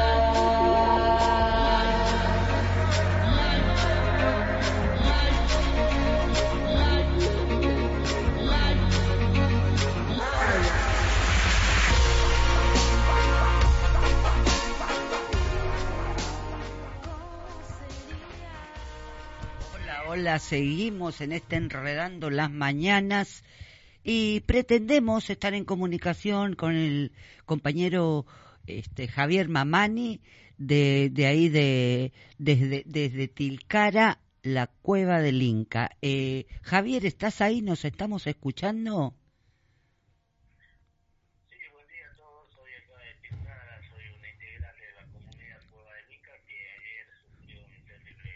Hola, seguimos en este Enredando las Mañanas y pretendemos estar en comunicación con el compañero este, Javier Mamani de, de ahí de desde, desde Tilcara, la Cueva del Inca. Eh, Javier, ¿estás ahí? ¿Nos estamos escuchando? Sí, buen día a todos. Soy acá de Tilcara, soy un integrante de la comunidad Cueva del Inca que ayer sufrió un terrible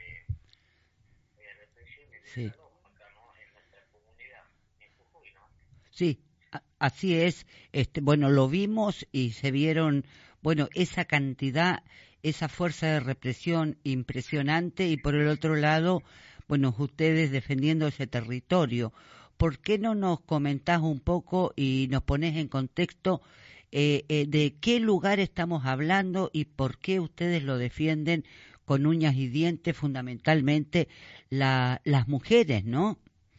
Sí. acá, ¿no? En nuestra comunidad, en Jujuy, ¿no? Sí, a- así es. Este, bueno, lo vimos y se vieron, bueno, esa cantidad, esa fuerza de represión impresionante y por el otro lado, bueno, ustedes defendiendo ese territorio. ¿Por qué no nos comentás un poco y nos pones en contexto eh, eh, de qué lugar estamos hablando y por qué ustedes lo defienden con uñas y dientes, fundamentalmente la, las mujeres, ¿no?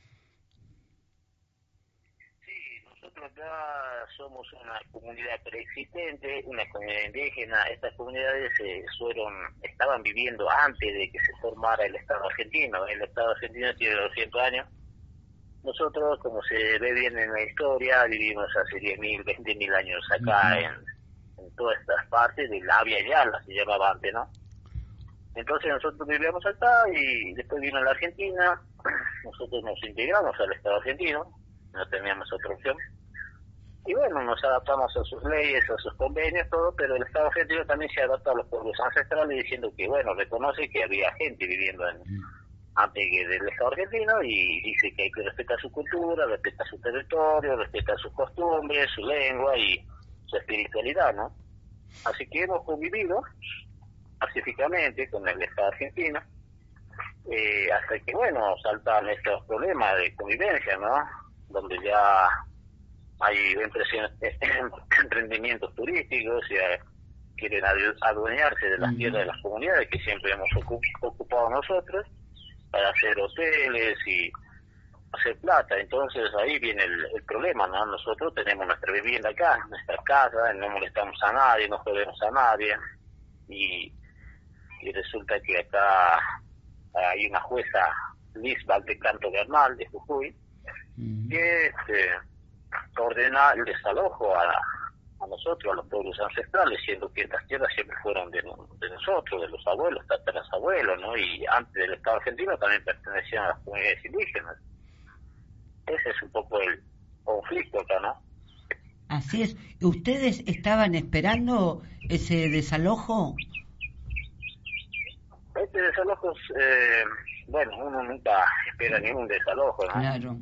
Sí, nosotros acá somos una comunidad preexistente, una comunidad indígena. Estas comunidades eh, fueron, estaban viviendo antes de que se formara el Estado argentino. El Estado argentino tiene doscientos años. Nosotros, como se ve bien en la historia, vivimos hace diez mil, veinte mil años acá, uh-huh. en, en todas estas partes de la Avia Yala, se llamaba antes, ¿no? Entonces nosotros vivíamos acá y después vino la Argentina, nosotros nos integramos al Estado argentino, no teníamos otra opción. Y bueno, nos adaptamos a sus leyes, a sus convenios, todo, pero el Estado argentino también se adapta a los pueblos ancestrales diciendo que, bueno, reconoce que había gente viviendo en, antes del Estado argentino y dice que hay que respetar su cultura, respetar su territorio, respetar sus costumbres, su lengua y su espiritualidad, ¿no? Así que hemos convivido pacíficamente con el Estado argentino, eh, hasta que, bueno, saltan estos problemas de convivencia, ¿no? Donde ya hay emprendimientos turísticos, ya quieren adueñarse de las tierras de las comunidades que siempre hemos ocupado nosotros para hacer hoteles y hacer plata. Entonces ahí viene el, el problema, ¿no? Nosotros tenemos nuestra vivienda acá, nuestra casa, no molestamos a nadie, no jodemos a nadie y y resulta que acá hay una jueza, Liz Valdecanto Bernal, de Jujuy, uh-huh. que este, ordena el desalojo a, a nosotros, a los pueblos ancestrales, siendo que estas tierras siempre fueron de, de nosotros, de los abuelos, tatarabuelos, ¿no? Y antes del Estado argentino también pertenecían a las comunidades indígenas. Ese es un poco el conflicto acá, ¿no? Así es. ¿Ustedes estaban esperando ese desalojo? de desalojos, eh, bueno, uno nunca espera ningún desalojo, ¿no? Claro.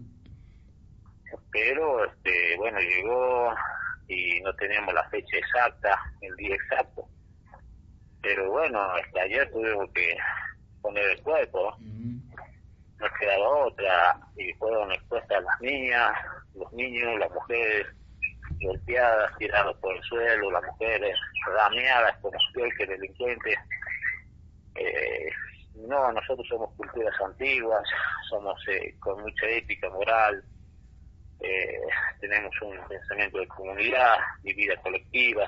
Pero, este, bueno, llegó y no teníamos la fecha exacta, el día exacto. Pero bueno, hasta ayer tuvimos que poner el cuerpo, Mm. no quedaba otra, y fueron expuestas las niñas, los niños, las mujeres golpeadas, tiradas por el suelo, las mujeres rameadas como peor que delincuentes. Eh, no, nosotros somos culturas antiguas, somos eh, con mucha ética moral, eh, tenemos un pensamiento de comunidad y vida colectiva.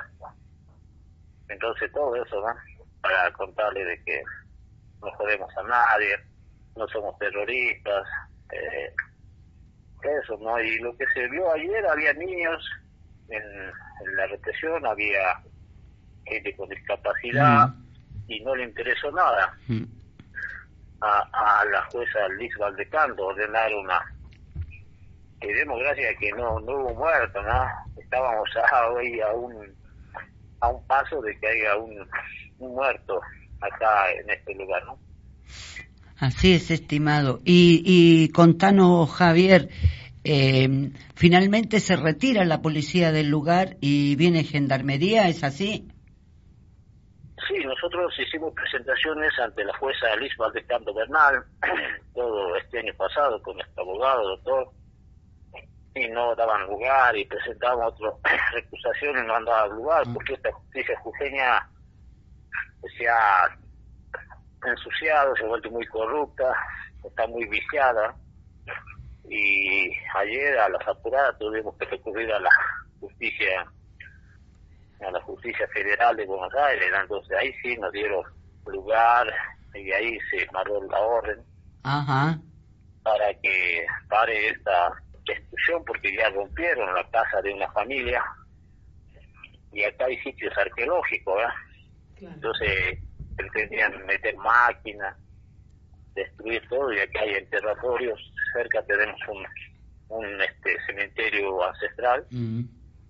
Entonces todo eso, ¿no? Para contarle de que no jodemos a nadie, no somos terroristas, eh, eso, ¿no? Y lo que se vio ayer, había niños en, en la represión, había gente con discapacidad, Mm. y no le interesó nada. Mm. A, a la jueza Liz Valdecando ordenar una, que demos gracias que no, no hubo muerto, ¿no? Estábamos a, hoy a un a un paso de que haya un, un muerto acá en este lugar, ¿no? Así es, estimado. Y, y contanos, Javier, eh, finalmente se retira la policía del lugar y viene gendarmería, ¿es así? Sí, nosotros hicimos presentaciones ante la jueza Liz Valdecando Bernal, todo este año pasado con este abogado, doctor, y no daban lugar, y presentábamos otras recusaciones y no han dado lugar, porque esta justicia jujeña se ha ensuciado, se ha vuelto muy corrupta, está muy viciada, y ayer a las apuradas tuvimos que recurrir a la justicia a la justicia federal de Buenos Aires, entonces ahí sí nos dieron lugar y ahí se marcó la orden. Ajá. Para que pare esta destrucción, porque ya rompieron la casa de una familia y acá hay sitios arqueológicos, ¿verdad? Claro. Entonces pretendían meter máquinas, destruir todo, y acá hay enterratorios, cerca tenemos un, un este cementerio ancestral. Mm.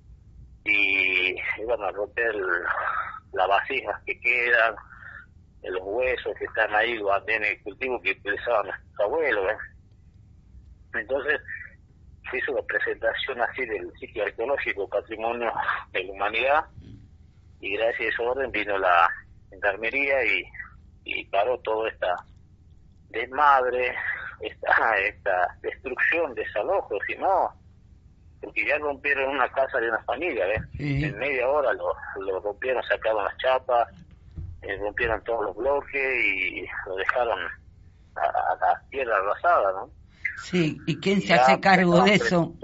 Y iban a romper las vasijas que quedan, los huesos que están ahí, los andenes de cultivo que utilizaban nuestros abuelos, ¿eh? Entonces se hizo una presentación así del sitio arqueológico Patrimonio de la Humanidad, y gracias a esa orden vino la gendarmería y, y paró toda esta desmadre, esta, esta destrucción, desalojo, si no, porque ya rompieron una casa de una familia, ¿ves? Sí. En media hora lo, lo rompieron, sacaron las chapas, eh, rompieron todos los bloques y lo dejaron a, a la tierra arrasada, ¿no? Sí, ¿y quién y se hace cargo no, de eso?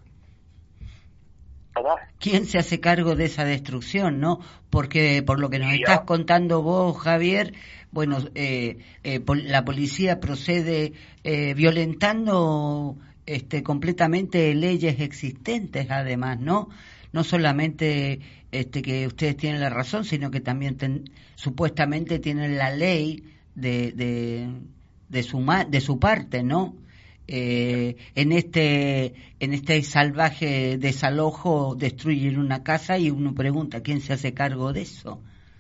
¿Cómo? ¿Quién se hace cargo de esa destrucción, no? Porque por lo que nos y estás ya. contando vos, Javier, bueno, eh, eh, la policía procede eh, violentando este completamente leyes existentes, además, ¿no? No solamente este que ustedes tienen la razón, sino que también ten, supuestamente tienen la ley de de de su ma, de su parte, ¿no? Eh, en este en este salvaje desalojo destruyen una casa y uno pregunta ¿quién se hace cargo de eso?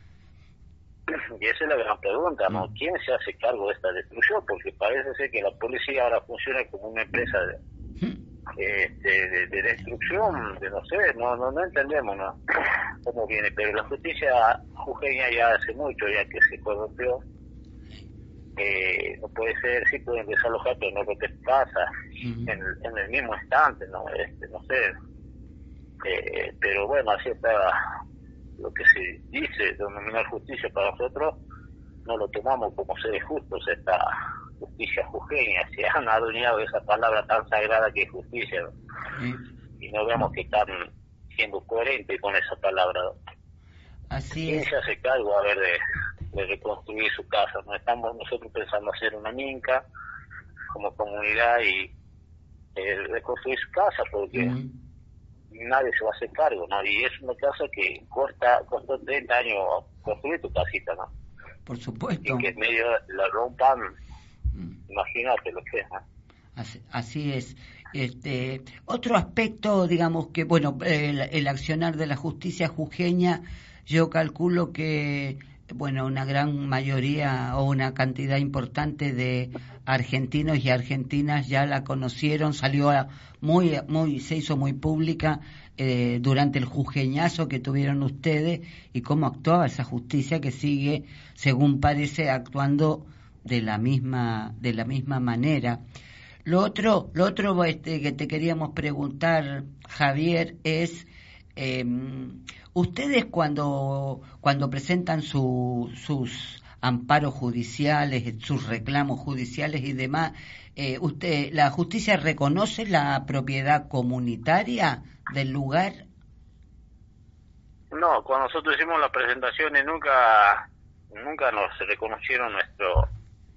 Y esa es la gran pregunta, ¿no? ¿Quién se hace cargo de esta destrucción? Porque parece ser que la policía ahora funciona como una empresa de, de, de, de destrucción, de no sé, no, no no entendemos, ¿no? Cómo viene, pero la justicia jujeña ya hace mucho ya que se corrompió. Eh, no puede ser, sí pueden desalojar, pero no romper casa uh-huh. en, en el mismo instante, no este no sé, eh, pero bueno, así está lo que se dice, denominar justicia para nosotros, no lo tomamos como seres justos, esta justicia jujeña, se han adueñado de esa palabra tan sagrada que es justicia, ¿no? Uh-huh. Y no vemos que están siendo coherentes con esa palabra, ¿no? Así ¿Quién es. se hace cargo a ver de de reconstruir su casa? No estamos nosotros pensando hacer una minca como comunidad y eh, reconstruir su casa, porque uh-huh. nadie se va a hacer cargo, ¿no? Y es una casa que corta, costó treinta años construir tu casita, ¿no? Por supuesto. Y que en medio la rompan, uh-huh. imagínate lo que es, ¿no? Así, así es. Este, otro aspecto, digamos que, bueno, el, el accionar de la justicia jujeña, yo calculo que bueno, una gran mayoría o una cantidad importante de argentinos y argentinas ya la conocieron, salió a, muy, muy, se hizo muy pública eh, durante el jujeñazo que tuvieron ustedes y cómo actuaba esa justicia que sigue, según parece, actuando de la misma, de la misma manera. Lo otro, lo otro este, que te queríamos preguntar, Javier, es eh, ustedes cuando cuando presentan su, sus amparos judiciales, sus reclamos judiciales y demás, eh, usted, ¿la justicia reconoce la propiedad comunitaria del lugar? No, cuando nosotros hicimos las presentaciones nunca nunca nos reconocieron nuestro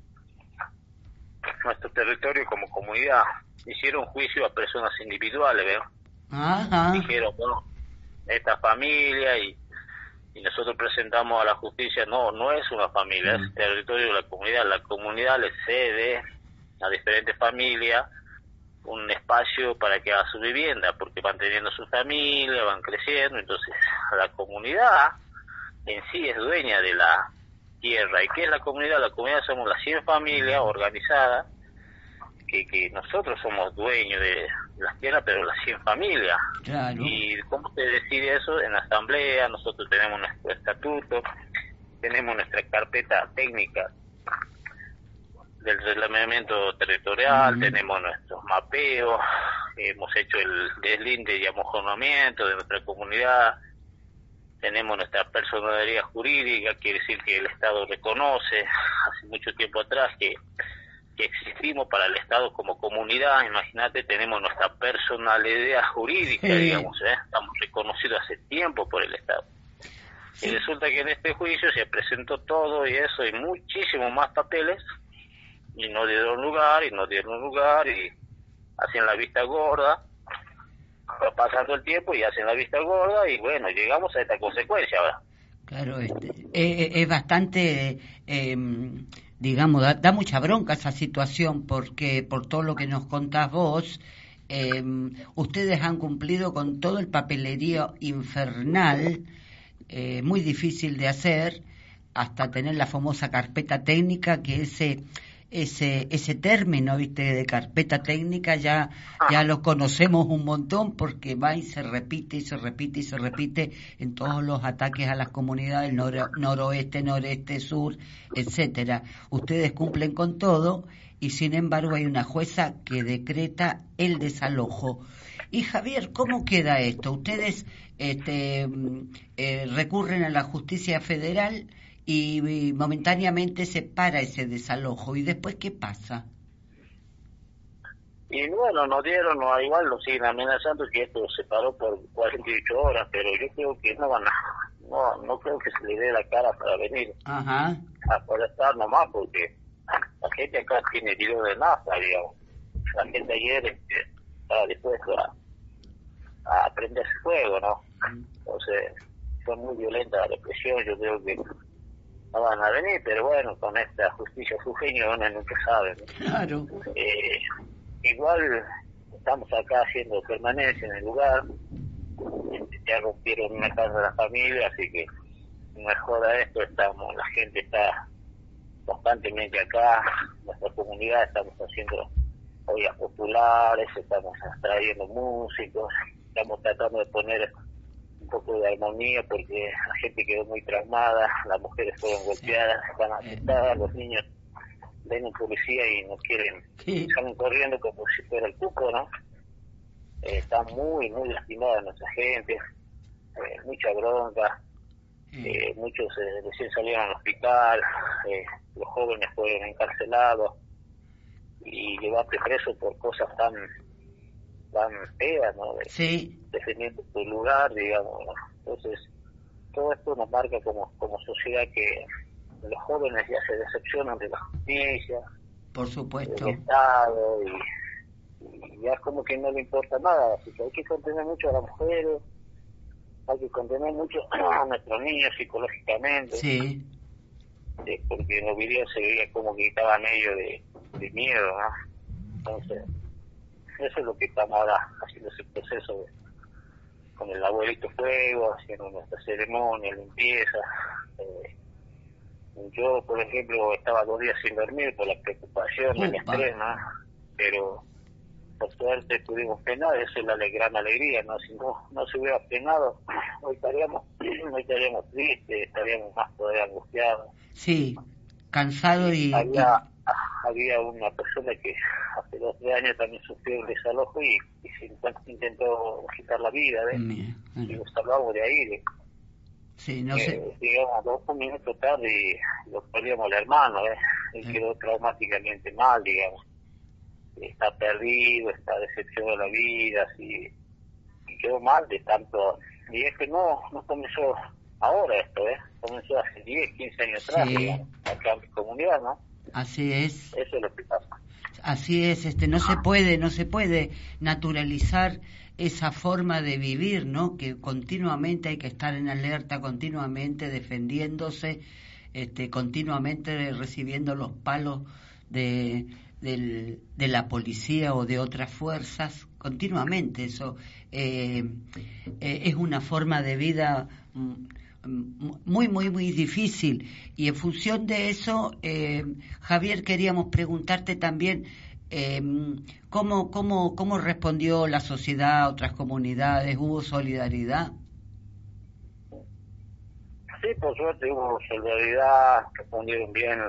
nuestro territorio como comunidad. Hicieron juicio a personas individuales, ¿veo? Ajá. Dijeron, bueno, esta familia y, y nosotros presentamos a la justicia, no, no es una familia, mm. es territorio de la comunidad. La comunidad le cede a diferentes familias un espacio para que haga su vivienda, porque van teniendo su familia, van creciendo, entonces la comunidad en sí es dueña de la tierra. ¿Y qué es la comunidad? La comunidad somos las cien familias organizadas, que, que nosotros somos dueños de las tierras, pero las cien familias. Claro. ¿Y cómo se decide eso? En la asamblea. Nosotros tenemos nuestro estatuto, tenemos nuestra carpeta técnica del reglamento territorial, mm. tenemos nuestros mapeos, hemos hecho el deslinde y amojonamiento de nuestra comunidad, tenemos nuestra personalidad jurídica, quiere decir que el Estado reconoce hace mucho tiempo atrás que, que existimos para el Estado como comunidad. Imagínate, tenemos nuestra personalidad jurídica, sí. digamos, ¿eh? Estamos reconocidos hace tiempo por el Estado. Sí. Y resulta que en este juicio se presentó todo y eso y muchísimos más papeles y no dieron lugar y no dieron lugar y hacen la vista gorda. Va pasando el tiempo y hacen la vista gorda y bueno, llegamos a esta consecuencia ahora. Claro, este, eh, es bastante, eh, digamos, da, da mucha bronca esa situación porque por todo lo que nos contás vos, eh, ustedes han cumplido con todo el papelerío infernal, eh, muy difícil de hacer, hasta tener la famosa carpeta técnica, que ese... ese ese término, viste, de carpeta técnica ya ya lo conocemos un montón porque va y se repite y se repite y se repite en todos los ataques a las comunidades noro, noroeste, noreste, sur, etcétera. Ustedes cumplen con todo y sin embargo hay una jueza que decreta el desalojo. Y Javier, ¿cómo queda esto? Ustedes este eh, recurren a la justicia federal y, y momentáneamente se para ese desalojo. ¿Y después qué pasa? Y bueno, nos dieron, no, igual nos siguen amenazando que esto se paró por cuarenta y ocho horas, pero yo creo que no van a, no, no creo que se le dé la cara para venir Ajá. a protestar nomás, porque la gente acá tiene dinero de nafta, digamos. La gente ayer este, estaba dispuesta a, a prenderse fuego, ¿no? Entonces, fue muy violenta la represión, yo creo que no van a venir, pero bueno, con esta justicia jujeña uno nunca sabe, ¿no? Claro. Eh, igual estamos acá haciendo permanencia en el lugar, ya rompieron una casa de la familia, así que no es joda esto, estamos, la gente está constantemente acá, nuestra comunidad, estamos haciendo ollas populares, estamos trayendo músicos, estamos tratando de poner un poco de armonía porque la gente quedó muy traumada, las mujeres fueron golpeadas, están asustadas, los niños ven un policía y no quieren, sí. salen corriendo como si fuera el cuco, ¿no? Eh, está muy, muy lastimada nuestra gente, eh, mucha bronca, eh, muchos eh, recién salieron al hospital, eh, los jóvenes fueron encarcelados y llevarte preso por cosas tan tan feas, ¿no? De, sí. defendiendo tu lugar, digamos, ¿no? Entonces, todo esto nos marca como, como sociedad que los jóvenes ya se decepcionan de la justicia, por supuesto, del Estado, y, y ya es como que no le importa nada, así que hay que contener mucho a las mujeres, hay que contener mucho a nuestros niños psicológicamente, sí. eh, porque en los videos se veía como que estaban ellos de, de miedo, ¿no? Entonces, eso es lo que estamos ahora haciendo, ese proceso de, con el abuelito fuego, haciendo nuestra ceremonia, limpieza, eh, yo, por ejemplo, estaba dos días sin dormir por la preocupación, el Upa. estrés, ¿no? Pero por suerte pudimos penar, eso es la ale- gran alegría, ¿no? Si no, no se hubiera penado, hoy estaríamos, hoy estaríamos tristes, estaríamos más todavía angustiados. Sí, cansado y... Había, había una persona que hace dos tres años también sufrió un desalojo y, y se int- intentó quitar la vida, ¿ves? y- mira, Y bueno, lo salvamos de ahí, de, sí, no eh, sé... digamos, dos minutos tarde y lo perdíamos al hermano, ¿eh? Él Sí. quedó traumáticamente mal, digamos. Está perdido, está decepcionado de la vida, así, y quedó mal de tanto. Y es que no, no comenzó ahora esto, ¿eh? Comenzó hace diez, quince años atrás, Sí. digamos, acá en mi comunidad, ¿no? Así es. Eso es lo que pasa. Así es, este, no se puede, no se puede naturalizar esa forma de vivir, ¿no? Que continuamente hay que estar en alerta, continuamente defendiéndose, este, continuamente recibiendo los palos de, del- de la policía o de otras fuerzas, continuamente. Eso eh, eh, es una forma de vida mm, muy, muy, muy difícil. Y en función de eso, eh, Javier, queríamos preguntarte también eh, ¿cómo, cómo, cómo respondió la sociedad, otras comunidades, hubo solidaridad. Sí, por suerte hubo solidaridad, respondieron bien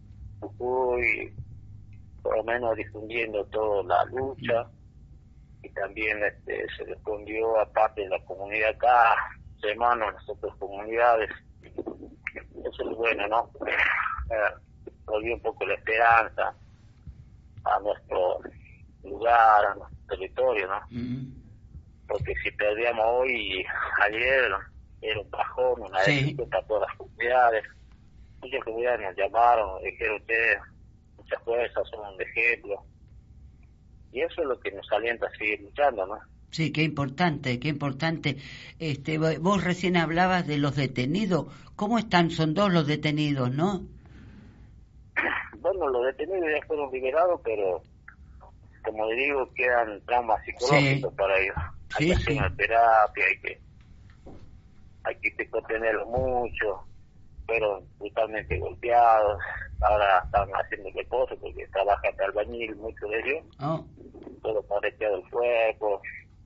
Jujuy, por lo menos difundiendo toda la lucha, y también este, se respondió aparte de la comunidad acá, hermanos en las otras comunidades. Eso es bueno, ¿no? Eh, volvió un poco la esperanza a nuestro lugar, a nuestro territorio, ¿no? Mm. Porque si perdíamos hoy, ayer, era un bajón, una Sí. decepción para todas las comunidades. Muchas comunidades nos llamaron, nos dijeron ustedes, muchas fuerzas, son un ejemplo. Y eso es lo que nos alienta a seguir luchando, ¿no? Sí, qué importante, qué importante. Este, vo- vos recién hablabas de los detenidos. ¿Cómo están? Son dos los detenidos, ¿no? Bueno, los detenidos ya fueron liberados, pero como le digo, quedan traumas psicológicos Sí. para ellos. Hay Sí, que hacer sí. una terapia, hay que hay que contenerlo mucho. Fueron brutalmente golpeados, ahora están haciendo reposo porque trabajan de albañil, muchos de ellos, Oh, todo correteado el cuerpo,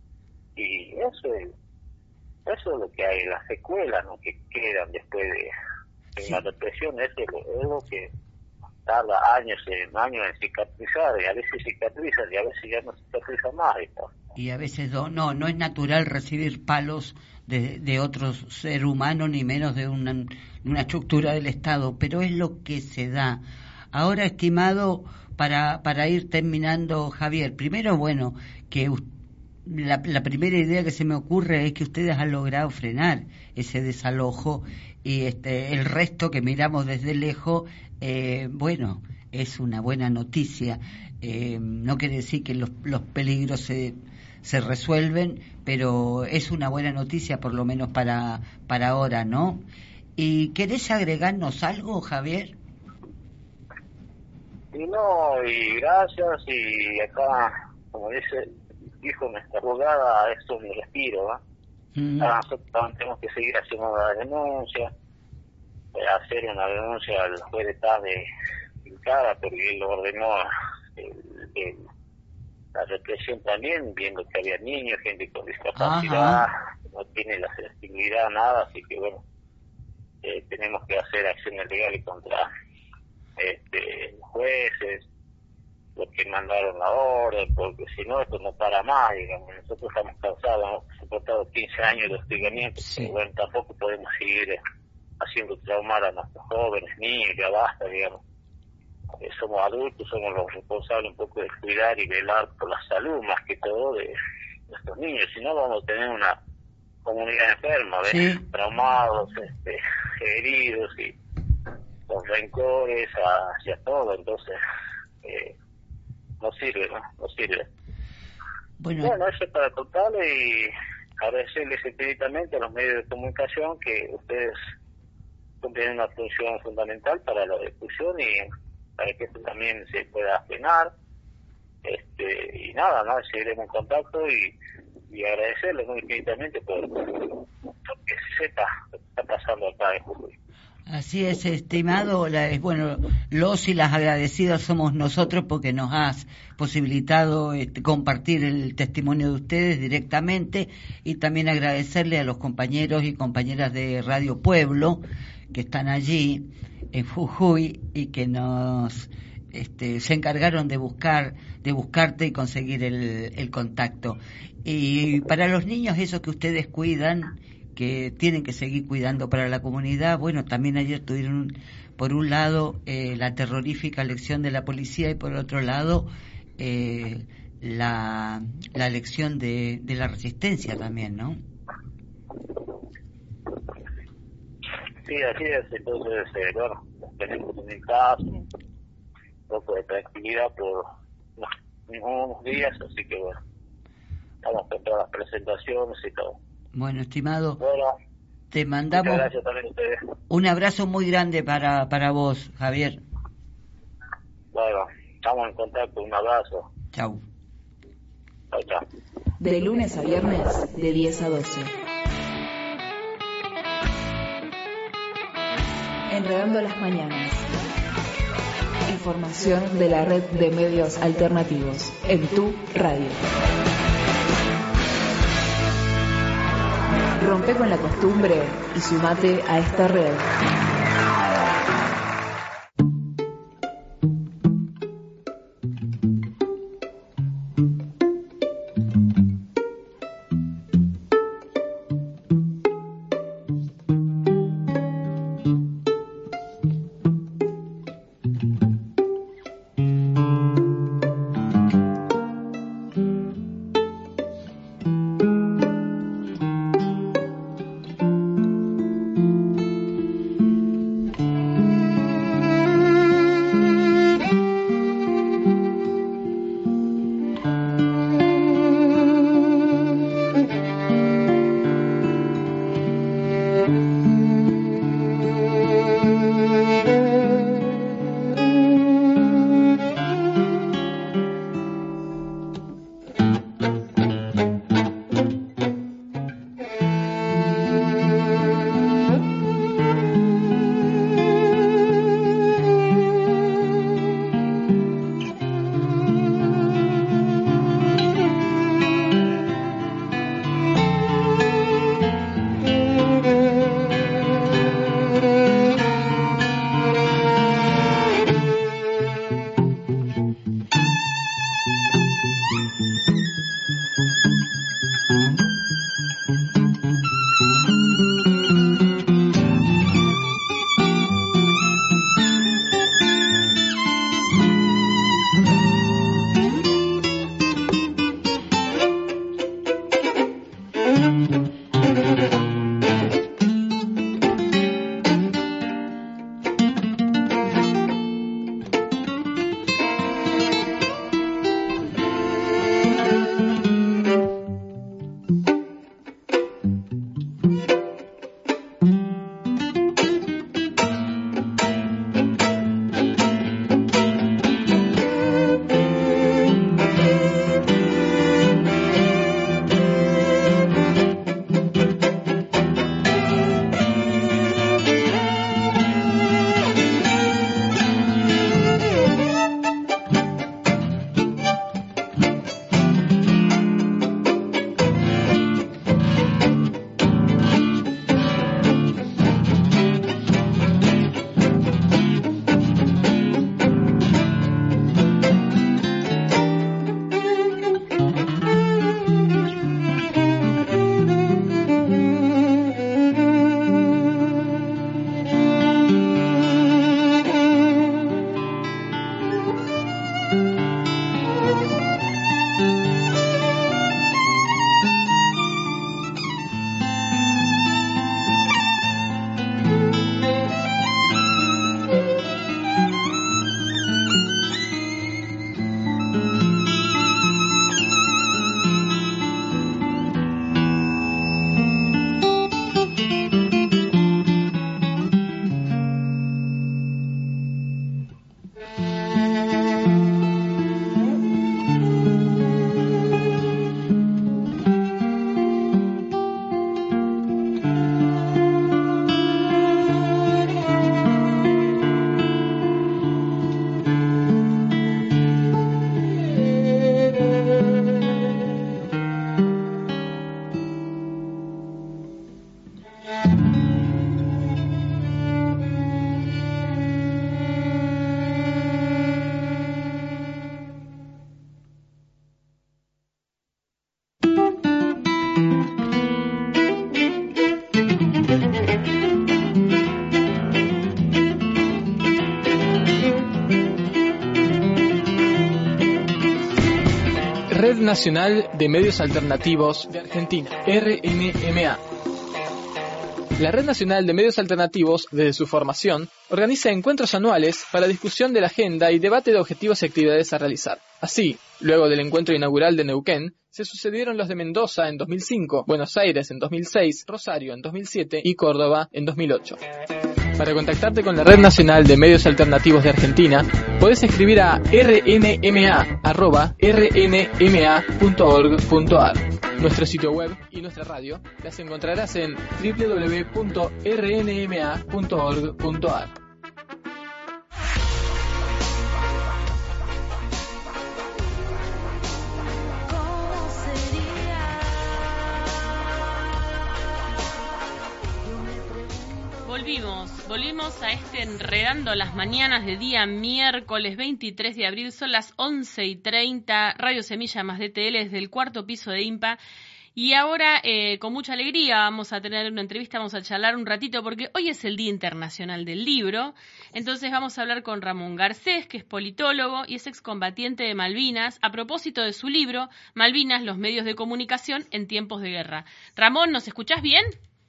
y eso es, eso es lo que hay, las secuelas, ¿no?, que quedan después de, de Sí. una represión. Eso es lo, es lo que tarda años en años en cicatrizar, y a veces cicatriza y a veces ya no cicatriza más. Esto. y a veces do- no, no es natural recibir palos de, de otro ser humano, ni menos de una, de una estructura del Estado, pero es lo que se da. Ahora, estimado, para, para ir terminando, Javier, primero, bueno, que us- la, la primera idea que se me ocurre es que ustedes han logrado frenar ese desalojo y este, el resto que miramos desde lejos, eh, bueno, es una buena noticia. Eh, no quiere decir que los, los peligros se, se resuelven, pero es una buena noticia por lo menos para, para ahora, ¿no? ¿Y querés agregarnos algo, Javier? Y no, y gracias, y acá, como dice, dijo nuestra abogada, esto es mi respiro, ¿va? Mm. Ahora nosotros también tenemos que seguir haciendo la denuncia, eh, hacer una denuncia al juez de paz de Tilcara, porque él lo ordenó el, el, la represión también, viendo que había niños, gente con discapacidad, Ajá. no tiene la sensibilidad, nada, así que bueno, eh, tenemos que hacer acciones legales contra este, jueces, los que mandaron la orden, porque si no, esto no para más, digamos. Nosotros estamos cansados, hemos soportado quince años de hostigamiento, Sí. pero bueno, tampoco podemos seguir eh, haciendo traumar a nuestros jóvenes, niños, ya basta, digamos. Eh, somos adultos, somos los responsables un poco de cuidar y velar por la salud, más que todo, de nuestros niños. Si no, vamos a tener una comunidad enferma, ¿ves? Sí. Traumados, este, heridos y con rencores hacia todo, entonces eh, no sirve, ¿no? No sirve. Bueno, Bueno, eso es para contarle y agradecerles infinitamente a los medios de comunicación que ustedes cumplen una función fundamental para la discusión y para que esto también se pueda frenar. Este, y nada, ¿no? Seguiremos en contacto y, y agradecerles muy infinitamente por, por que se sepa lo que está pasando acá en Jujuy. Así es, estimado. La, es, bueno, los y las agradecidas somos nosotros porque nos has posibilitado este, compartir el testimonio de ustedes directamente, y también agradecerle a los compañeros y compañeras de Radio Pueblo que están allí en Jujuy y que nos este, se encargaron de buscar de buscarte y conseguir el, el contacto. Y para los niños, esos que ustedes cuidan, que tienen que seguir cuidando para la comunidad, bueno, también ayer tuvieron por un lado eh, la terrorífica lección de la policía y por otro lado eh, la, la lección de, de la resistencia también, ¿no? Sí, así es. Entonces, eh, bueno, tenemos en el caso un poco de tranquilidad por unos, unos días, así que bueno, estamos con todas las presentaciones y todo. Bueno, estimado, bueno, te mandamos gracias también a ustedes. Un abrazo muy grande para, para vos, Javier. Bueno, estamos en contacto, un abrazo. Chau. Chau, chau. De lunes a viernes, de diez a doce. Enredando las mañanas. Información de la red de medios alternativos en tu radio. Rompe con la costumbre y sumate a esta red. Nacional de Medios Alternativos de Argentina, R N M A. La Red Nacional de Medios Alternativos, desde su formación, organiza encuentros anuales para discusión de la agenda y debate de objetivos y actividades a realizar. Así, luego del encuentro inaugural de Neuquén, se sucedieron los de Mendoza en dos mil cinco, Buenos Aires en dos mil seis, Rosario en dos mil siete y Córdoba en dos mil ocho. Para contactarte con la Red Nacional de Medios Alternativos de Argentina, podés escribir a r n m a arroba r n m a punto org punto a r. Nuestro sitio web y nuestra radio las encontrarás en w w w punto r n m a punto org punto a r. Volvimos, volvimos a este Enredando las Mañanas de día miércoles veintitrés de abril, son las once y treinta, Radio Semilla más D T L desde el cuarto piso de IMPA. Y ahora, eh, con mucha alegría, vamos a tener una entrevista, vamos a charlar un ratito, porque hoy es el Día Internacional del Libro. Entonces vamos a hablar con Ramón Garcés, que es politólogo y es excombatiente de Malvinas, a propósito de su libro, Malvinas, los medios de comunicación en tiempos de guerra. Ramón, ¿nos escuchás bien?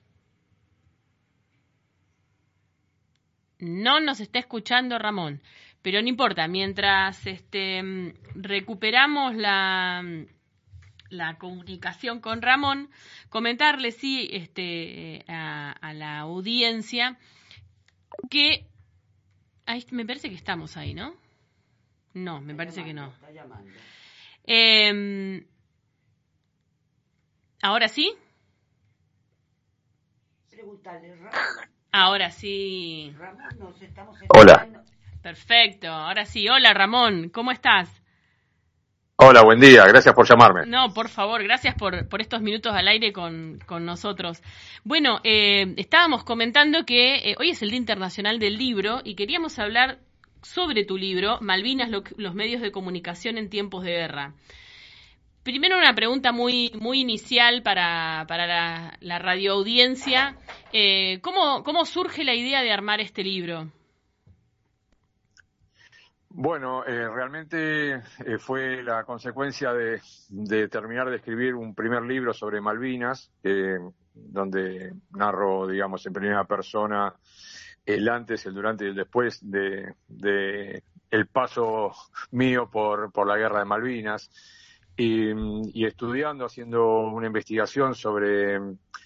No nos está escuchando Ramón, pero no importa, mientras este, recuperamos la... la comunicación con Ramón, comentarle sí este a, a la audiencia que ahí, me parece que estamos ahí, ¿no? No, me parece que no. Eh, ¿Ahora sí? Ahora sí. Hola. Perfecto, ahora sí. Hola Ramón, ¿cómo estás? Hola, buen día, gracias por llamarme. No, por favor, gracias por, por estos minutos al aire con, con nosotros. Bueno, eh, estábamos comentando que eh, hoy es el Día Internacional del Libro y queríamos hablar sobre tu libro, Malvinas, lo, los medios de comunicación en tiempos de guerra. Primero una pregunta muy muy inicial para, para la, la radioaudiencia. Eh, ¿cómo, ¿Cómo surge la idea de armar este libro? Bueno, eh, realmente eh, fue la consecuencia de, de terminar de escribir un primer libro sobre Malvinas, eh, donde narro, digamos, en primera persona el antes, el durante y el después de, de el paso mío por, por la guerra de Malvinas, y, y estudiando, haciendo una investigación sobre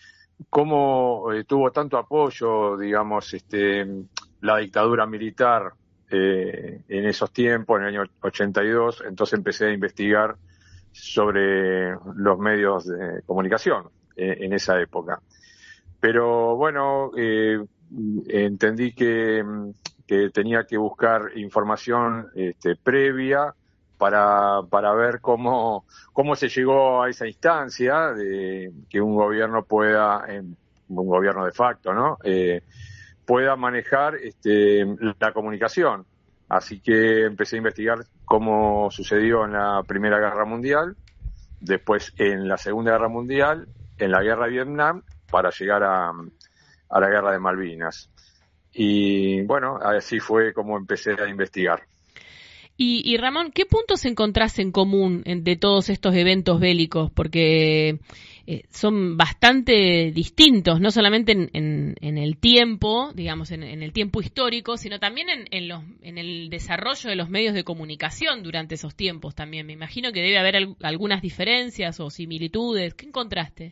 cómo eh, tuvo tanto apoyo, digamos, este, la dictadura militar Eh, en esos tiempos, en el año ochenta y dos, entonces empecé a investigar sobre los medios de comunicación eh, en esa época. Pero bueno, eh, entendí que, que tenía que buscar información este, previa para, para ver cómo, cómo se llegó a esa instancia de que un gobierno pueda, en, un gobierno de facto, ¿no?, Eh, pueda manejar este, la comunicación. Así que empecé a investigar cómo sucedió en la Primera Guerra Mundial, después en la Segunda Guerra Mundial, en la Guerra de Vietnam, para llegar a, a la Guerra de Malvinas. Y bueno, así fue como empecé a investigar. Y, y Ramón, ¿qué puntos encontrás en común de todos estos eventos bélicos? Porque eh, son bastante distintos, no solamente en, en, en el tiempo, digamos, en, en el tiempo histórico, sino también en, en, los, en el desarrollo de los medios de comunicación durante esos tiempos también. Me imagino que debe haber al, algunas diferencias o similitudes. ¿Qué encontraste?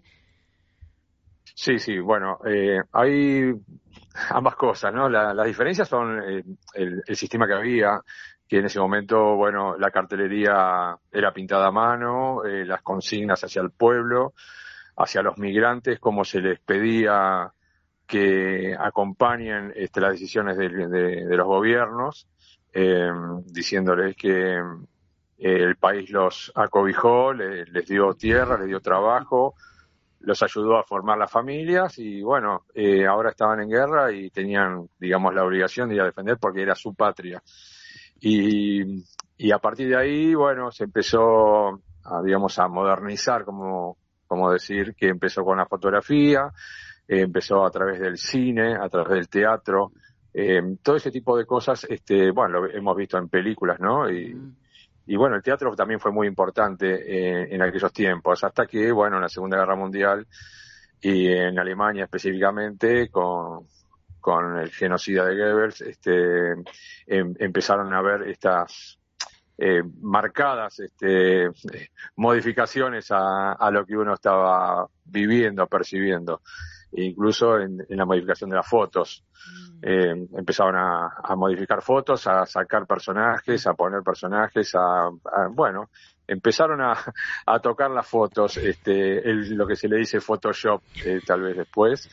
Sí, sí, bueno, eh, hay ambas cosas, ¿no? La, las diferencias son eh, el, el sistema que había, que en ese momento, bueno, la cartelería era pintada a mano, eh, las consignas hacia el pueblo, hacia los migrantes, como se les pedía que acompañen este, las decisiones de, de, de los gobiernos, eh, diciéndoles que eh, el país los acobijó, les, les dio tierra, les dio trabajo, los ayudó a formar las familias y, bueno, eh, ahora estaban en guerra y tenían, digamos, la obligación de ir a defender porque era su patria. Y, y a partir de ahí, bueno, se empezó a, digamos, a modernizar, como, como decir, que empezó con la fotografía, eh, empezó a través del cine, a través del teatro, eh, todo ese tipo de cosas, este, bueno, lo hemos visto en películas, ¿no? Y, y bueno, el teatro también fue muy importante eh, en aquellos tiempos, hasta que, bueno, en la Segunda Guerra Mundial y en Alemania específicamente, con, con el genocida de Goebbels, este, em, empezaron a haber estas eh, marcadas este, modificaciones a, a lo que uno estaba viviendo, percibiendo, e incluso en, en la modificación de las fotos. Eh, empezaron a, a modificar fotos, a sacar personajes, a poner personajes, a, a bueno, empezaron a, a tocar las fotos, este, el, lo que se le dice Photoshop, eh, tal vez después,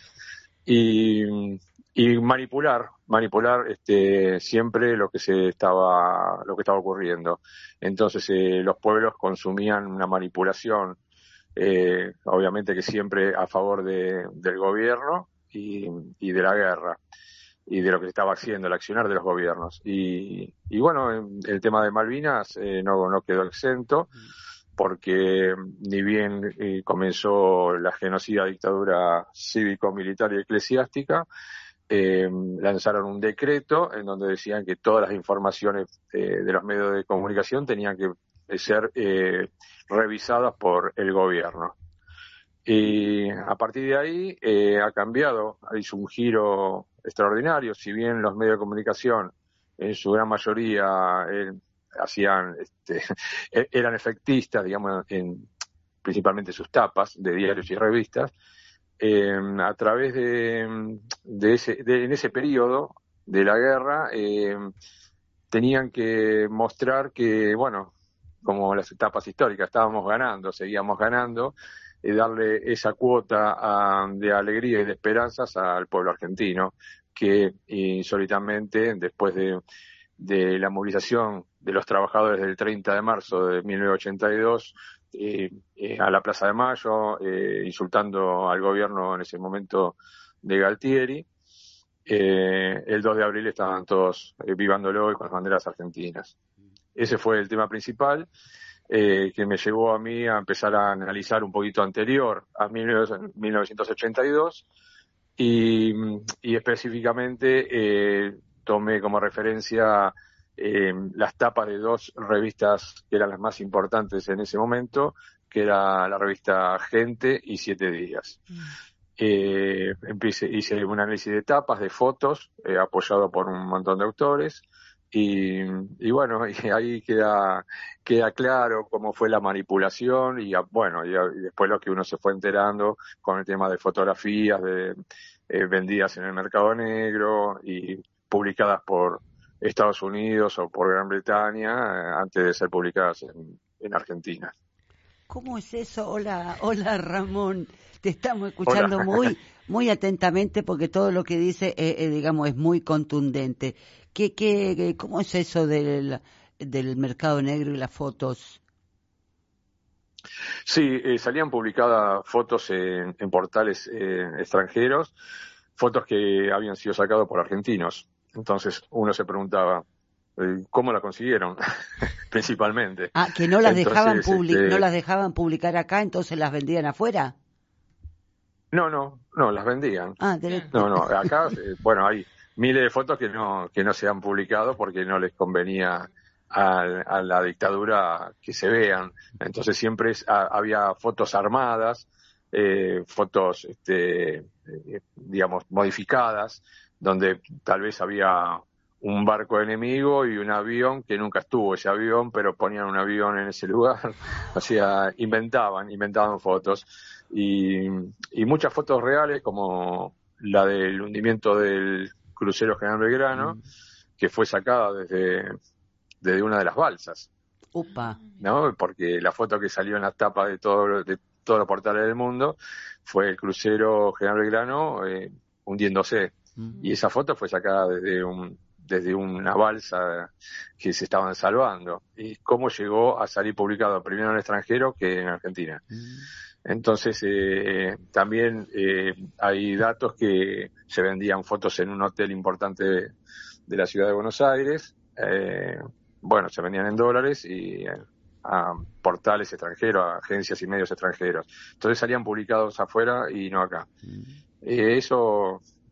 y, y manipular, manipular, este, siempre lo que se estaba, lo que estaba ocurriendo. Entonces, eh, los pueblos consumían una manipulación, eh, obviamente que siempre a favor de, del gobierno y, y de la guerra, y de lo que se estaba haciendo, el accionar de los gobiernos. Y, y bueno, el tema de Malvinas eh, no, no quedó exento, porque ni bien eh, comenzó la genocida dictadura cívico-militar y eclesiástica, eh, lanzaron un decreto en donde decían que todas las informaciones eh, de los medios de comunicación tenían que ser eh, revisadas por el gobierno. Y a partir de ahí eh, ha cambiado, hizo un giro extraordinario. Si bien los medios de comunicación en su gran mayoría eh, hacían, este, eran efectistas, digamos, en principalmente sus tapas de diarios y revistas, eh, a través de, de ese, de, en ese periodo de la guerra eh, tenían que mostrar que, bueno, como las etapas históricas, estábamos ganando, seguíamos ganando, y darle esa cuota a, de alegría y de esperanzas al pueblo argentino, que insólitamente, después de, de la movilización de los trabajadores del treinta de marzo de mil novecientos ochenta y dos, eh, eh, a la Plaza de Mayo, eh, insultando al gobierno en ese momento de Galtieri, eh, el dos de abril estaban todos eh, vivándolo con las banderas argentinas. Ese fue el tema principal. Eh, que me llevó a mí a empezar a analizar un poquito anterior a mil novecientos ochenta y dos y, y específicamente eh, tomé como referencia eh, las tapas de dos revistas que eran las más importantes en ese momento, que era la revista Gente y Siete Días. Mm. Eh, empecé, hice un análisis de tapas, de fotos, eh, apoyado por un montón de autores. Y, y bueno, y ahí queda queda claro cómo fue la manipulación y bueno, y, y después lo que uno se fue enterando con el tema de fotografías de eh, vendidas en el mercado negro y publicadas por Estados Unidos o por Gran Bretaña eh, antes de ser publicadas en, en Argentina. ¿Cómo es eso? Hola, hola Ramón, te estamos escuchando Hola. muy muy atentamente porque todo lo que dice, eh, eh, digamos, es muy contundente. ¿Qué, qué, ¿Cómo es eso del, del mercado negro y las fotos? Sí, eh, salían publicadas fotos en, en portales eh, extranjeros, fotos que habían sido sacadas por argentinos. Entonces uno se preguntaba, eh, ¿cómo la consiguieron? Principalmente. Ah, que no las entonces, dejaban public- este... no las dejaban publicar acá, entonces las vendían afuera. No, no, no, las vendían. Ah, de... No, no, acá, eh, bueno, hay miles de fotos que no que no se han publicado porque no les convenía a, a la dictadura que se vean. Entonces siempre es, a, había fotos armadas, eh, fotos, este, eh, digamos, modificadas, donde tal vez había un barco enemigo y un avión que nunca estuvo ese avión, pero ponían un avión en ese lugar. O sea, inventaban, inventaban fotos. Y, y muchas fotos reales, como la del hundimiento del crucero General Belgrano, mm. que fue sacada desde, desde una de las balsas. Upa. ¿No? Porque la foto que salió en las tapas de, todo, de todos los portales del mundo fue el crucero General Belgrano eh, hundiéndose. Mm. Y esa foto fue sacada desde un desde una balsa que se estaban salvando. ¿Y cómo llegó a salir publicado primero en el extranjero que en Argentina? Mm. Entonces, eh, también eh, hay datos que se vendían fotos en un hotel importante de, de la ciudad de Buenos Aires. Eh, bueno, se vendían en dólares y eh, a portales extranjeros, a agencias y medios extranjeros. Entonces salían publicados afuera y no acá. Mm. Eh, eso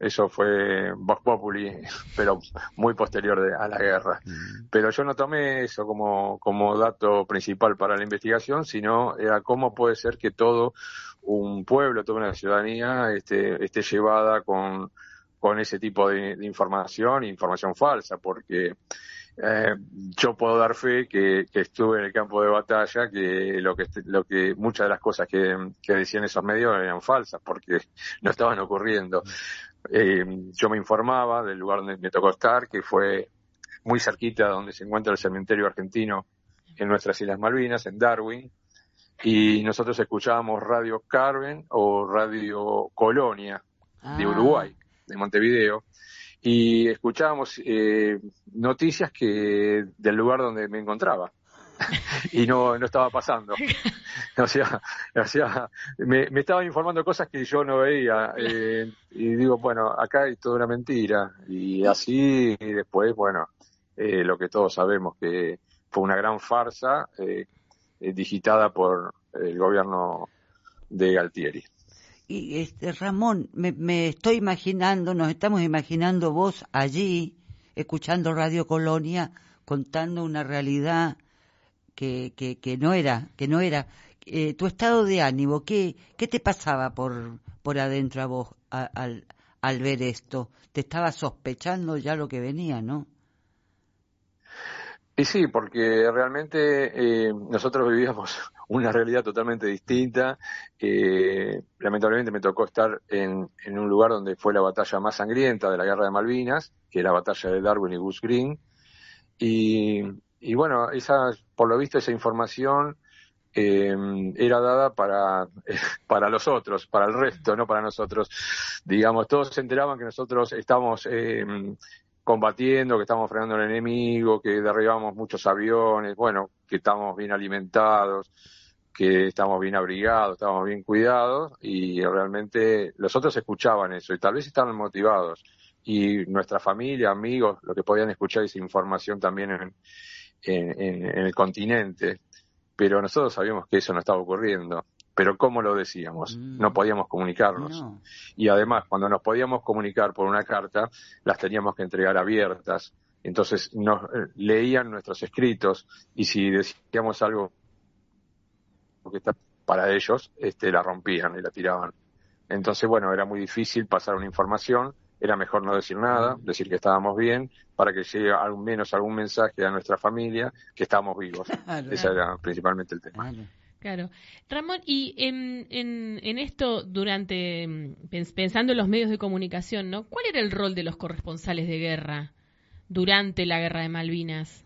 eso fue Vox Populi, pero muy posterior de, a la guerra. Mm. Pero yo no tomé eso como, como dato principal para la investigación, sino era cómo puede ser que todo un pueblo, toda una ciudadanía esté, esté llevada con, con ese tipo de, de información, información falsa, porque Eh, yo puedo dar fe que, que estuve en el campo de batalla, que lo que lo que muchas de las cosas que, que decían esos medios eran falsas, porque no estaban ocurriendo. Eh, yo me informaba del lugar donde me tocó estar, que fue muy cerquita donde se encuentra el cementerio argentino en nuestras Islas Malvinas, en Darwin, y nosotros escuchábamos Radio Carven o Radio Colonia de Uruguay, de Montevideo, y escuchábamos eh, noticias que del lugar donde me encontraba y no no estaba pasando, o sea, o sea me, me estaban informando cosas que yo no veía, eh, y digo, bueno, acá hay toda una mentira, y así y después, bueno, eh, lo que todos sabemos, que fue una gran farsa eh, eh, digitada por el gobierno de Galtieri. Y este Ramón, me, me estoy imaginando, nos estamos imaginando vos allí, escuchando Radio Colonia, contando una realidad que, que, que no era, que no era. Eh, tu estado de ánimo, ¿qué, qué te pasaba por, por adentro a vos a, al, al ver esto? Te estabas sospechando ya lo que venía, ¿no? Y sí, porque realmente eh, nosotros vivíamos una realidad totalmente distinta. Eh, lamentablemente me tocó estar en, en un lugar donde fue la batalla más sangrienta de la Guerra de Malvinas, que es la batalla de Darwin y Goose Green. Y, y bueno, esa, por lo visto esa información eh, era dada para, eh, para los otros, para el resto, no para nosotros. Digamos, todos se enteraban que nosotros estábamos Eh, combatiendo, que estamos frenando al enemigo, que derribamos muchos aviones, bueno, que estamos bien alimentados, que estamos bien abrigados, estamos bien cuidados, y realmente los otros escuchaban eso y tal vez estaban motivados, y nuestra familia, amigos, lo que podían escuchar esa información también en, en, en, en el continente, pero nosotros sabíamos que eso no estaba ocurriendo. Pero ¿cómo lo decíamos? No podíamos comunicarnos. No. Y además, cuando nos podíamos comunicar por una carta, las teníamos que entregar abiertas. Entonces nos eh, leían nuestros escritos, y si decíamos algo que está para ellos, este, la rompían y la tiraban. Entonces, bueno, era muy difícil pasar una información. Era mejor no decir nada, decir que estábamos bien, para que llegue al menos algún mensaje a nuestra familia que estábamos vivos. Claro. Ese era principalmente el tema. Claro. Claro. Ramón, y en, en, en esto, durante pensando en los medios de comunicación, ¿no? ¿Cuál era el rol de los corresponsales de guerra durante la Guerra de Malvinas?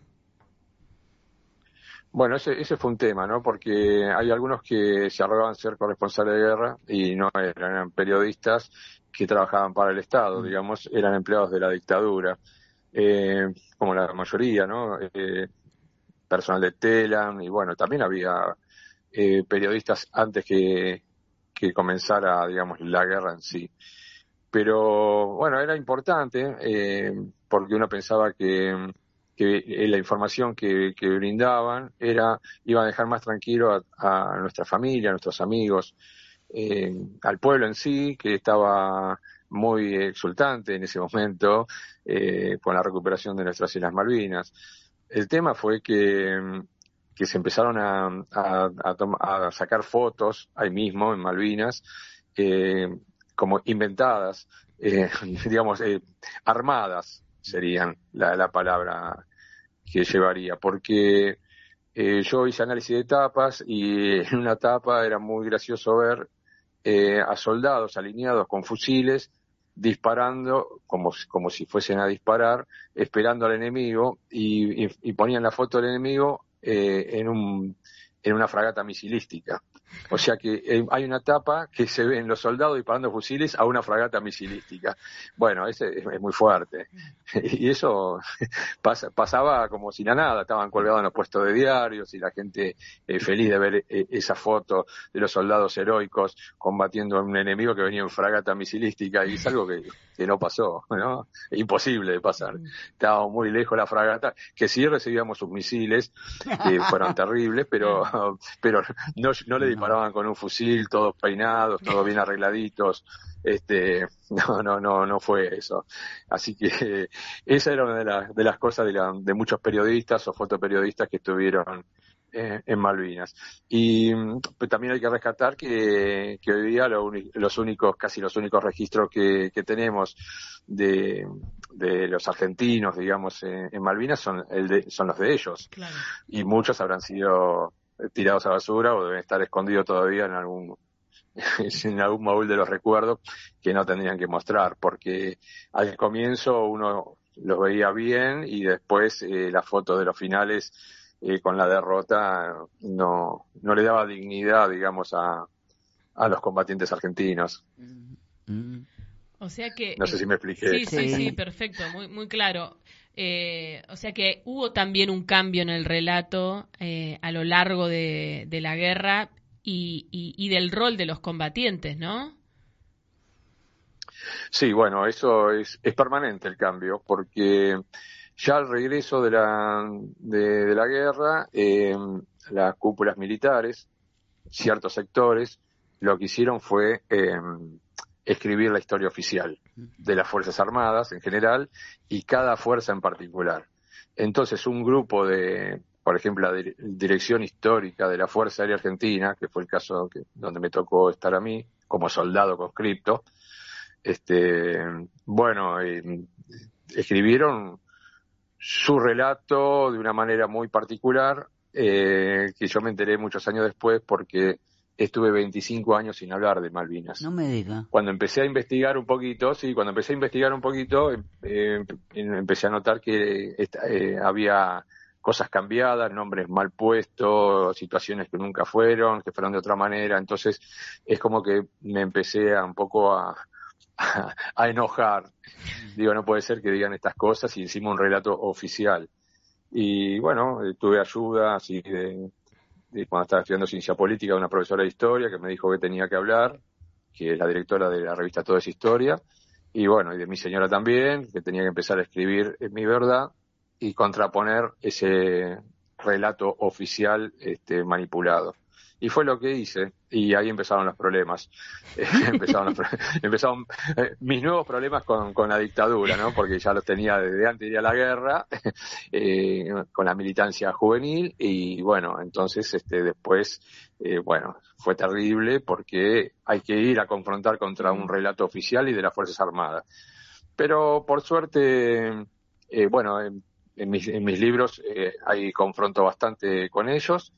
Bueno, ese, ese fue un tema, ¿no? Porque hay algunos que se arrogaban ser corresponsales de guerra y no eran, eran periodistas que trabajaban para el Estado, digamos, eran empleados de la dictadura, eh, como la mayoría, ¿no? Eh, personal de Telam, y bueno, también había Eh, periodistas antes que, que comenzara, digamos, la guerra en sí. Pero, bueno, era importante eh, porque uno pensaba que, que la información que, que brindaban era iba a dejar más tranquilo a, a nuestra familia, a nuestros amigos, eh, al pueblo en sí, que estaba muy exultante en ese momento eh, con la recuperación de nuestras Islas Malvinas. El tema fue que que se empezaron a, a, a, tom- a sacar fotos ahí mismo en Malvinas, eh, como inventadas, eh, digamos, eh, armadas serían la, la palabra que llevaría, porque eh, yo hice análisis de tapas, y en una tapa era muy gracioso ver eh, a soldados alineados con fusiles disparando como, como si fuesen a disparar, esperando al enemigo, y, y, y ponían la foto del enemigo Eh, en un en una fragata misilística. O sea que eh, hay una tapa que se ven los soldados disparando fusiles a una fragata misilística. Bueno, ese es, es muy fuerte. Y eso pas, pasaba como si nada, estaban colgados en los puestos de diarios, y la gente eh, feliz de ver eh, esa foto de los soldados heroicos combatiendo a un enemigo que venía en fragata misilística, y es algo que, que no pasó, ¿no? Imposible de pasar. Estábamos muy lejos de la fragata, que sí recibíamos sus misiles, que fueron terribles, pero pero no, no le disparaban con un fusil, todos peinados, todos bien arregladitos. Este, no, no, no, no fue eso. Así que esa era una de, la, de las cosas de, la, de muchos periodistas o fotoperiodistas que estuvieron eh, en Malvinas. Y pues, también hay que rescatar que, que hoy día lo uni, los únicos, casi los únicos registros que, que tenemos de, de los argentinos, digamos, en, en Malvinas son, el de, son los de ellos. Claro. Y muchos habrán sido tirados a basura o deben estar escondidos todavía en algún en algún baúl de los recuerdos que no tendrían que mostrar, porque al comienzo uno los veía bien y después eh, la foto de los finales eh, con la derrota no no le daba dignidad, digamos, a, a los combatientes argentinos. Mm. O sea que... No sé si me expliqué. Sí, sí, sí, perfecto, muy, muy claro. Eh, o sea que hubo también un cambio en el relato eh, a lo largo de, de la guerra y, y, y del rol de los combatientes, ¿no? Sí, bueno, eso es, es permanente el cambio, porque ya al regreso de la, de, de la guerra, eh, las cúpulas militares, ciertos sectores, lo que hicieron fue eh, escribir la historia oficial de las Fuerzas Armadas en general y cada fuerza en particular. Entonces un grupo de, por ejemplo, la dirección histórica de la Fuerza Aérea Argentina, que fue el caso que, donde me tocó estar a mí, como soldado conscripto, este, bueno, eh, escribieron su relato de una manera muy particular, eh, que yo me enteré muchos años después porque estuve veinticinco años sin hablar de Malvinas. No me diga. Cuando empecé a investigar un poquito, sí, cuando empecé a investigar un poquito, eh, empecé a notar que eh, había cosas cambiadas, nombres mal puestos, situaciones que nunca fueron, que fueron de otra manera. Entonces es como que me empecé a un poco a, a, a enojar. Digo, no puede ser que digan estas cosas y encima un relato oficial. Y bueno, tuve ayuda así de... cuando estaba estudiando ciencia política, de una profesora de historia que me dijo que tenía que hablar, que es la directora de la revista Todo es Historia, y bueno, y de mi señora también, que tenía que empezar a escribir en mi verdad y contraponer ese relato oficial este, manipulado. Y fue lo que hice, y ahí empezaron los problemas. Eh, empezaron los, empezaron eh, mis nuevos problemas con, con la dictadura, ¿no? Porque ya los tenía desde antes de ir a la guerra, eh, con la militancia juvenil, y bueno, entonces este después, eh, bueno, fue terrible porque hay que ir a confrontar contra un relato oficial y de las Fuerzas Armadas. Pero por suerte, eh, bueno, en, en, mis, en mis libros eh, hay confronto bastante con ellos.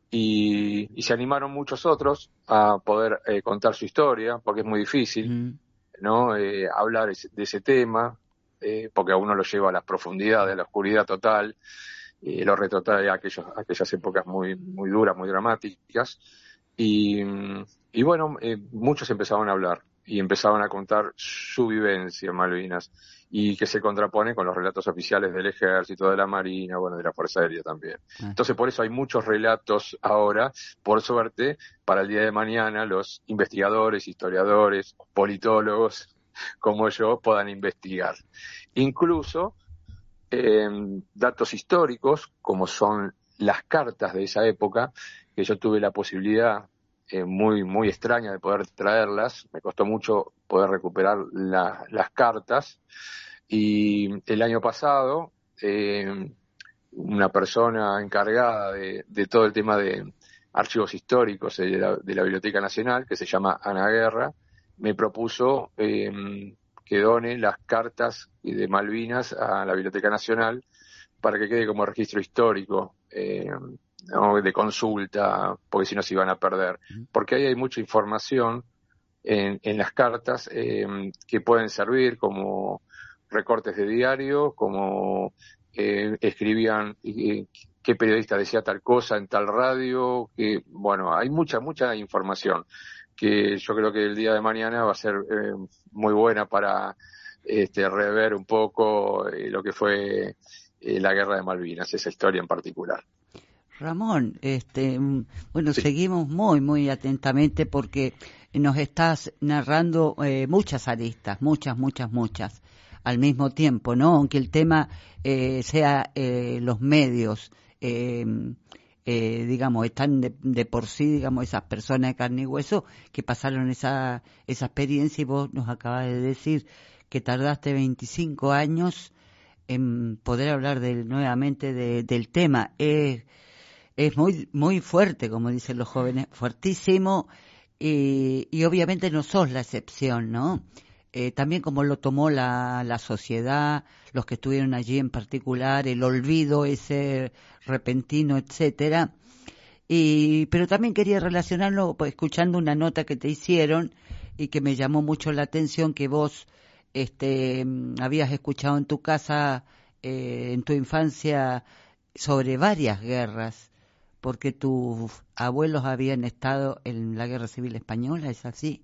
Y, y se animaron muchos otros a poder eh, contar su historia, porque es muy difícil, mm. ¿no? Eh, hablar de ese tema, eh, porque a uno lo lleva a las profundidades, a la oscuridad total, y lo retrata a aquellos, aquellas épocas muy, muy duras, muy dramáticas. Y, y bueno, eh, muchos empezaron a hablar y empezaban a contar su vivencia en Malvinas, y que se contrapone con los relatos oficiales del Ejército, de la Marina, bueno, de la Fuerza Aérea también. Ah. Entonces, por eso hay muchos relatos ahora, por suerte, para el día de mañana los investigadores, historiadores, politólogos, como yo, puedan investigar. Incluso eh, datos históricos, como son las cartas de esa época, que yo tuve la posibilidad Eh, muy muy extraña de poder traerlas, me costó mucho poder recuperar la, las cartas, y el año pasado eh, una persona encargada de, de todo el tema de archivos históricos de la, de la Biblioteca Nacional, que se llama Ana Guerra, me propuso eh, que done las cartas de Malvinas a la Biblioteca Nacional para que quede como registro histórico, eh, ¿no? De consulta, porque si no se iban a perder. Porque ahí hay mucha información en, en las cartas eh, que pueden servir como recortes de diario, como eh, escribían eh, qué periodista decía tal cosa en tal radio, que bueno, hay mucha, mucha información que yo creo que el día de mañana va a ser eh, muy buena para este, rever un poco eh, lo que fue eh, la guerra de Malvinas, esa historia en particular. Ramón, este, bueno, sí. Seguimos muy, muy atentamente porque nos estás narrando eh, muchas aristas, muchas, muchas, muchas, al mismo tiempo, ¿no? Aunque el tema eh, sea eh, los medios, eh, eh, digamos, están de, de por sí, digamos, esas personas de carne y hueso que pasaron esa, esa experiencia, y vos nos acabas de decir que tardaste veinticinco años en poder hablar del, nuevamente de, del tema. Es, es muy, muy fuerte, como dicen los jóvenes, fuertísimo, y, y obviamente no sos la excepción, ¿no? Eh, también como lo tomó la, la sociedad, los que estuvieron allí en particular, el olvido ese repentino, etcétera. Y, pero también quería relacionarlo, pues, escuchando una nota que te hicieron y que me llamó mucho la atención, que vos este, habías escuchado en tu casa, eh, en tu infancia, sobre varias guerras, porque tus abuelos habían estado en la Guerra Civil Española, ¿es así?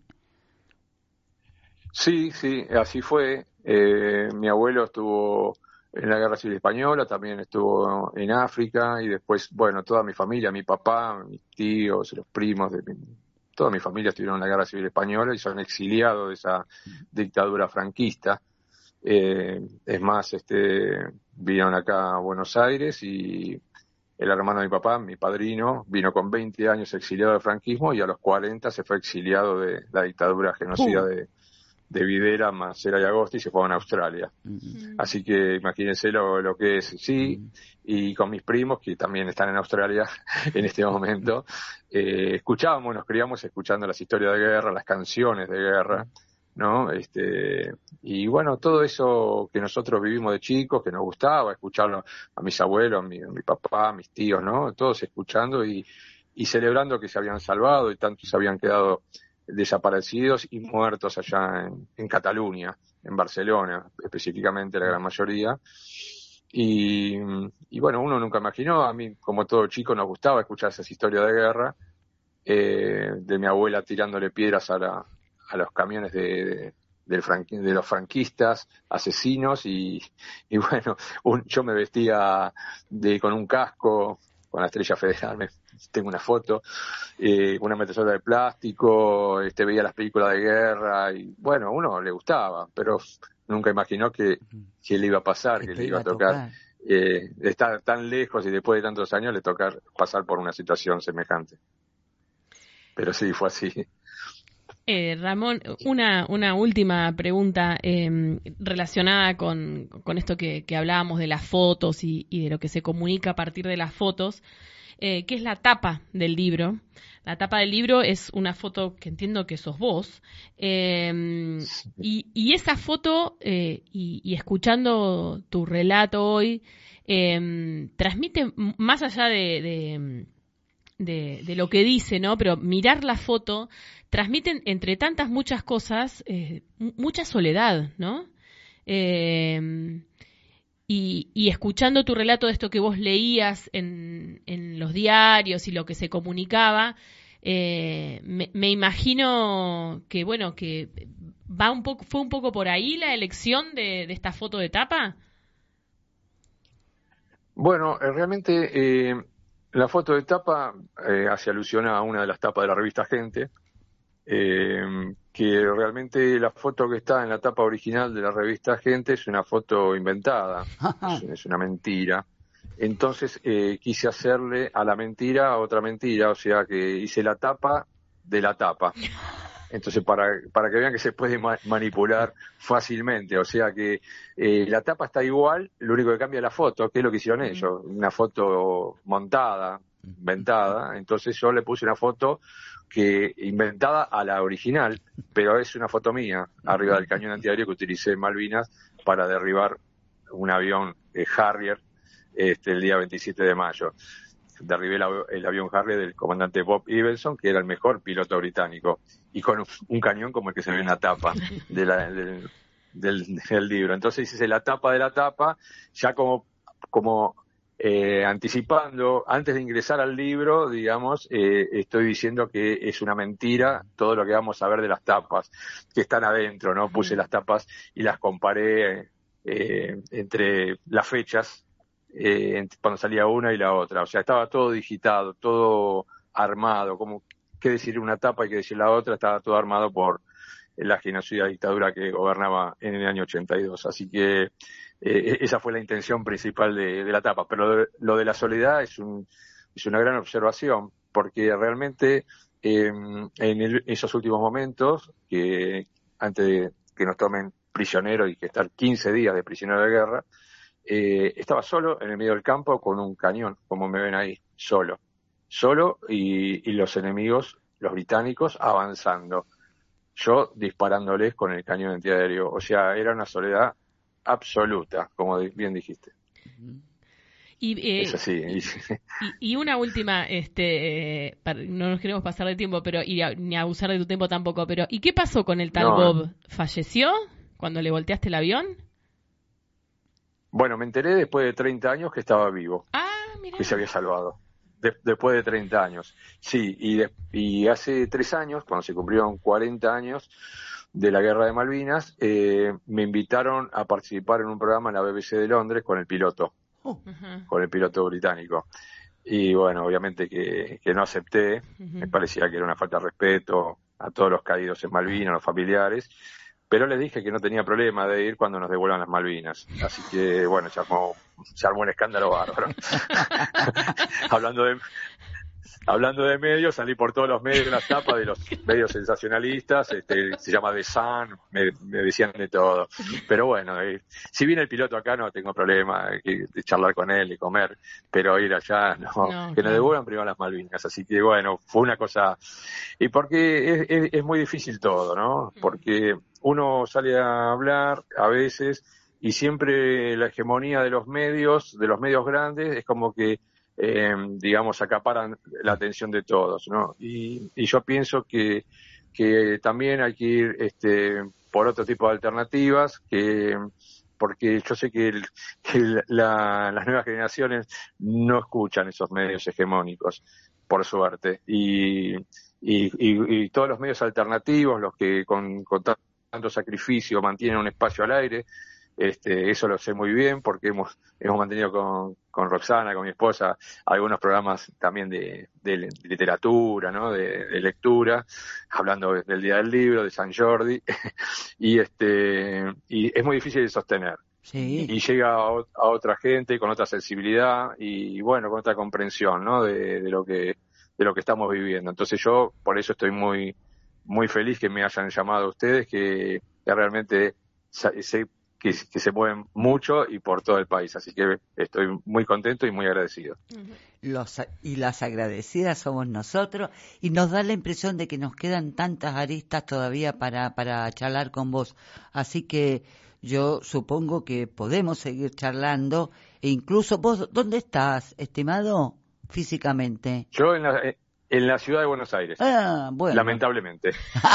Sí, sí, así fue. Eh, mi abuelo estuvo en la Guerra Civil Española, también estuvo en África, y después, bueno, toda mi familia, mi papá, mis tíos, los primos, de mi, toda mi familia estuvieron en la Guerra Civil Española y son exiliados de esa dictadura franquista. Eh, es más, este, vinieron acá a Buenos Aires, y el hermano de mi papá, mi padrino, vino con veinte años exiliado del franquismo, y a los cuarenta se fue exiliado de la dictadura genocida de de Videla, Masera y Agosti, y se fueron a Australia. Mm. Así que imagínense lo, lo que es, sí, mm. y con mis primos, que también están en Australia en este momento, eh, escuchábamos, nos criamos escuchando las historias de guerra, las canciones de guerra, ¿no? Este, y bueno, todo eso que nosotros vivimos de chicos, que nos gustaba escucharlo a mis abuelos, a mi, a mi papá, a mis tíos, ¿no? Todos escuchando y, y celebrando que se habían salvado y tantos habían quedado desaparecidos y muertos allá en, en Cataluña, en Barcelona, específicamente la gran mayoría. Y, y bueno, uno nunca imaginó, a mí como todo chico nos gustaba escuchar esas historias de guerra, eh, de mi abuela tirándole piedras a, la, a los camiones de, de, del franqui, de los franquistas, asesinos, y, y bueno, un, yo me vestía de, con un casco, con la estrella federal, me, tengo una foto, eh, una metralleta de plástico, este, veía las películas de guerra, y bueno, a uno le gustaba, pero nunca imaginó que, que le iba a pasar, que, que le iba a tocar, tocar. Eh, estar tan lejos y después de tantos años le tocar pasar por una situación semejante. Pero sí, fue así. Eh, Ramón, una, una última pregunta eh, relacionada con, con esto que, que hablábamos de las fotos y, y de lo que se comunica a partir de las fotos, eh, que es la tapa del libro. La tapa del libro es una foto que entiendo que sos vos, eh, y, y esa foto, eh, y, y escuchando tu relato hoy, eh, transmite, más allá de... de De, de lo que dice, ¿no? Pero mirar la foto transmiten, entre tantas muchas cosas, eh, mucha soledad, ¿no? Eh, y, y escuchando tu relato de esto que vos leías en, en los diarios y lo que se comunicaba, eh, me, me imagino que, bueno, que va un poco, fue un poco por ahí la elección de, de esta foto de tapa. Bueno, eh, realmente... Eh... La foto de tapa eh, hace alusión a una de las tapas de la revista Gente, eh, que realmente la foto que está en la tapa original de la revista Gente es una foto inventada, es, es una mentira. Entonces eh, quise hacerle a la mentira otra mentira, o sea que hice la tapa de la tapa. Entonces, para, para que vean que se puede ma- manipular fácilmente, o sea que eh, la tapa está igual, lo único que cambia es la foto, que es lo que hicieron ellos, una foto montada, inventada, entonces yo le puse una foto que inventada a la original, pero es una foto mía, arriba del cañón antiaéreo que utilicé en Malvinas para derribar un avión eh, Harrier este, el día veintisiete de mayo. Derribé el, el avión Harrier del comandante Bob Evenson, que era el mejor piloto británico, y con un, un cañón como el que se ve en la tapa de la, del, del, del libro. Entonces hice la tapa de la tapa, ya como, como eh, anticipando, antes de ingresar al libro, digamos, eh, estoy diciendo que es una mentira todo lo que vamos a ver de las tapas, que están adentro, ¿no? Puse las tapas y las comparé eh, entre las fechas, Eh, cuando salía una y la otra, o sea, estaba todo digitado, todo armado, como qué decir una tapa y qué decir la otra, estaba todo armado por la genocida dictadura que gobernaba en el año ochenta y dos, así que eh, esa fue la intención principal de, de la tapa, pero lo de, lo de la soledad es un, es una gran observación, porque realmente eh, en el, esos últimos momentos, que antes de que nos tomen prisioneros y que estar quince días de prisionero de guerra, eh, estaba solo en el medio del campo con un cañón, como me ven ahí, solo, solo y, y los enemigos, los británicos, avanzando. Yo disparándoles con el cañón antiaéreo. O sea, era una soledad absoluta, como bien dijiste. Y, eh, es así. Y, y una última, este, eh, no nos queremos pasar de tiempo, pero y a, ni abusar de tu tiempo tampoco, pero ¿y qué pasó con el tal no, Bob? ¿Falleció cuando le volteaste el avión? Bueno, me enteré después de treinta años que estaba vivo, ah, mirá. que se había salvado. De, después de treinta años. Sí, y, de, y hace tres años, cuando se cumplieron cuarenta años de la Guerra de Malvinas, eh, me invitaron a participar en un programa en la B B C de Londres con el piloto, oh. con el piloto británico. Y bueno, obviamente que, que no acepté, uh-huh. me parecía que era una falta de respeto a todos los caídos en Malvinas, los familiares, pero les dije que no tenía problema de ir cuando nos devuelvan las Malvinas. Así que, bueno, se armó, se armó un escándalo bárbaro. hablando de hablando de medios, salí por todos los medios, las tapas de los medios sensacionalistas, este, se llama The Sun, me, me decían de todo. Pero bueno, eh, si viene el piloto acá no tengo problema de, de charlar con él y comer, pero ir allá, no, no que nos devuelvan primero las Malvinas. Así que bueno, fue una cosa... Y porque es, es, es muy difícil todo, ¿no? Porque uno sale a hablar a veces y siempre la hegemonía de los medios, de los medios grandes, es como que, eh, digamos, acaparan la atención de todos, ¿no? Y, y yo pienso que, que también hay que ir este, por otro tipo de alternativas, que porque yo sé que, el, que la, las nuevas generaciones no escuchan esos medios hegemónicos, por suerte. Y, y, y, y todos los medios alternativos, los que con, con tanto sacrificio mantienen un espacio al aire, este, eso lo sé muy bien porque hemos hemos mantenido con, con Roxana, con mi esposa, algunos programas también de, de literatura, ¿no? De, de lectura, hablando del Día del Libro, de San Jordi, y este y es muy difícil de sostener. Sí. Y llega a, a otra gente con otra sensibilidad y bueno, con otra comprensión, ¿no? De, de lo que de lo que estamos viviendo. Entonces yo por eso estoy muy muy feliz que me hayan llamado a ustedes, que, que realmente sé que, que se mueven mucho y por todo el país, así que estoy muy contento y muy agradecido. Los, y las agradecidas somos nosotros, y nos da la impresión de que nos quedan tantas aristas todavía para, para charlar con vos, así que yo supongo que podemos seguir charlando, e incluso vos, ¿dónde estás, estimado, físicamente? Yo en la... Eh, En la ciudad de Buenos Aires, ah, bueno. lamentablemente.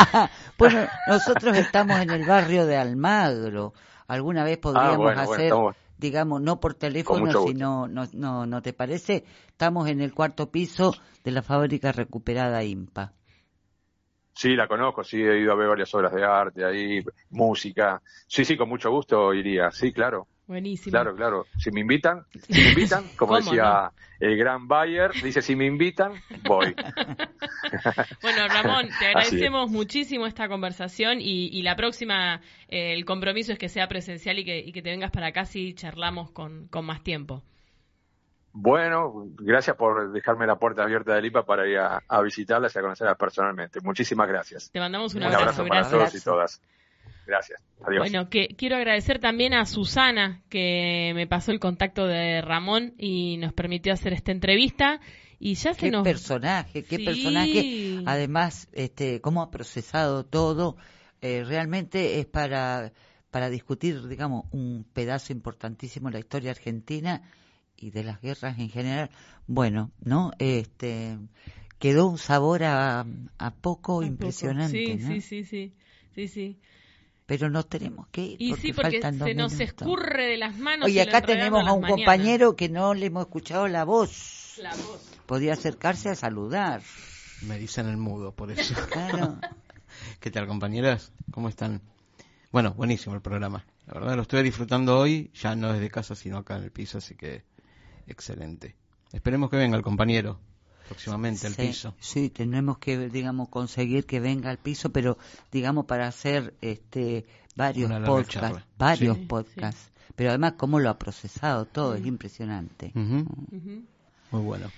Bueno, nosotros estamos en el barrio de Almagro. Alguna vez podríamos ah, bueno, hacer, bueno, digamos, no por teléfono, sino, no, no, ¿no te parece? Estamos en el cuarto piso de la fábrica recuperada I M P A. Sí, la conozco, sí, he ido a ver varias obras de arte ahí, música. Sí, sí, con mucho gusto iría, sí, claro. Buenísimo. Claro, claro. Si me invitan, si me invitan, como decía no? el gran Bayer, dice, si me invitan, voy. Bueno, Ramón, te agradecemos muchísimo esta conversación y, y la próxima, eh, el compromiso es que sea presencial y que, y que te vengas para acá si charlamos con, con más tiempo. Bueno, gracias por dejarme la puerta abierta del I P A para ir a, a visitarlas y a conocerlas personalmente. Muchísimas gracias. Te mandamos un, un abrazo. abrazo para gracias. todos y todas. Gracias. Adiós. Bueno, que quiero agradecer también a Susana, que me pasó el contacto de Ramón y nos permitió hacer esta entrevista. Y ya se qué nos... personaje, qué sí. personaje. Además, este, cómo ha procesado todo. Eh, realmente es para, para discutir, digamos, un pedazo importantísimo de la historia argentina y de las guerras en general. Bueno, ¿no? Este, quedó un sabor a, a poco a impresionante, poco. Sí, ¿no? sí, sí, sí, sí, sí. Pero nos tenemos que ir. Y porque sí, porque faltan se nos minutos. escurre de las manos. Oye, y acá tenemos a un mañanas. compañero que no le hemos escuchado la voz. La voz. Podía acercarse a saludar. Me dicen el mudo, por eso. Claro. ¿Qué tal, compañeras? ¿Cómo están? Bueno, buenísimo el programa. La verdad lo estoy disfrutando hoy, ya no desde casa, sino acá en el piso, así que excelente. Esperemos que venga el compañero próximamente al sí, piso. Sí, tenemos que, digamos, conseguir que venga al piso, pero, digamos, para hacer este varios podcasts, varios sí, podcasts. Sí. Pero además, cómo lo ha procesado todo, uh-huh. es impresionante. Uh-huh. Uh-huh. Muy bueno.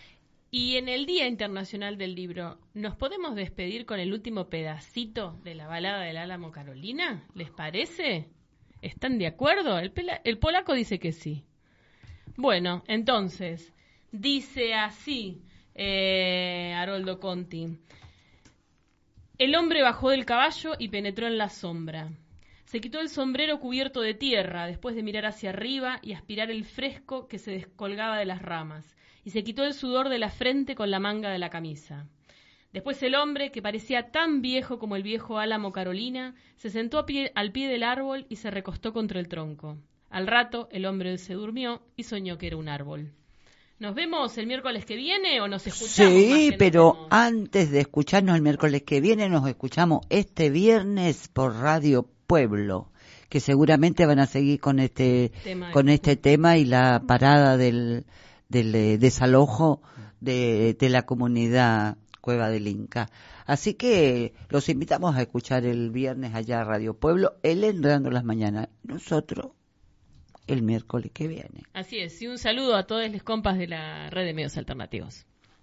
Y en el Día Internacional del Libro, ¿nos podemos despedir con el último pedacito de la balada del Álamo Carolina? ¿Les parece? ¿Están de acuerdo? El, pela- el polaco dice que sí. Bueno, entonces, dice así eh, Haroldo Conti. El hombre bajó del caballo y penetró en la sombra. Se quitó el sombrero cubierto de tierra, después de mirar hacia arriba y aspirar el fresco que se descolgaba de las ramas, y se quitó el sudor de la frente con la manga de la camisa. Después el hombre, que parecía tan viejo como el viejo álamo Carolina, se sentó a pie, al pie del árbol y se recostó contra el tronco. Al rato el hombre se durmió y soñó que era un árbol. ¿Nos vemos el miércoles que viene o nos escuchamos? Sí, pero antes de escucharnos el miércoles que viene, nos escuchamos este viernes por Radio Pueblo, que seguramente van a seguir con este tema con este tema y la parada del, del eh, desalojo de, de la comunidad Cueva del Inca. Así que los invitamos a escuchar el viernes allá a Radio Pueblo, él Enredando las Mañanas, nosotros el miércoles que viene. Así es, y un saludo a todos los compas de la red de medios alternativos.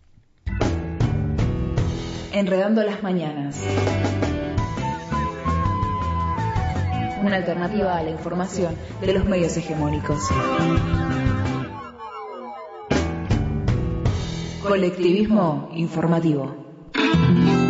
Enredando las Mañanas. Una alternativa a la información de los medios hegemónicos. Colectivismo informativo.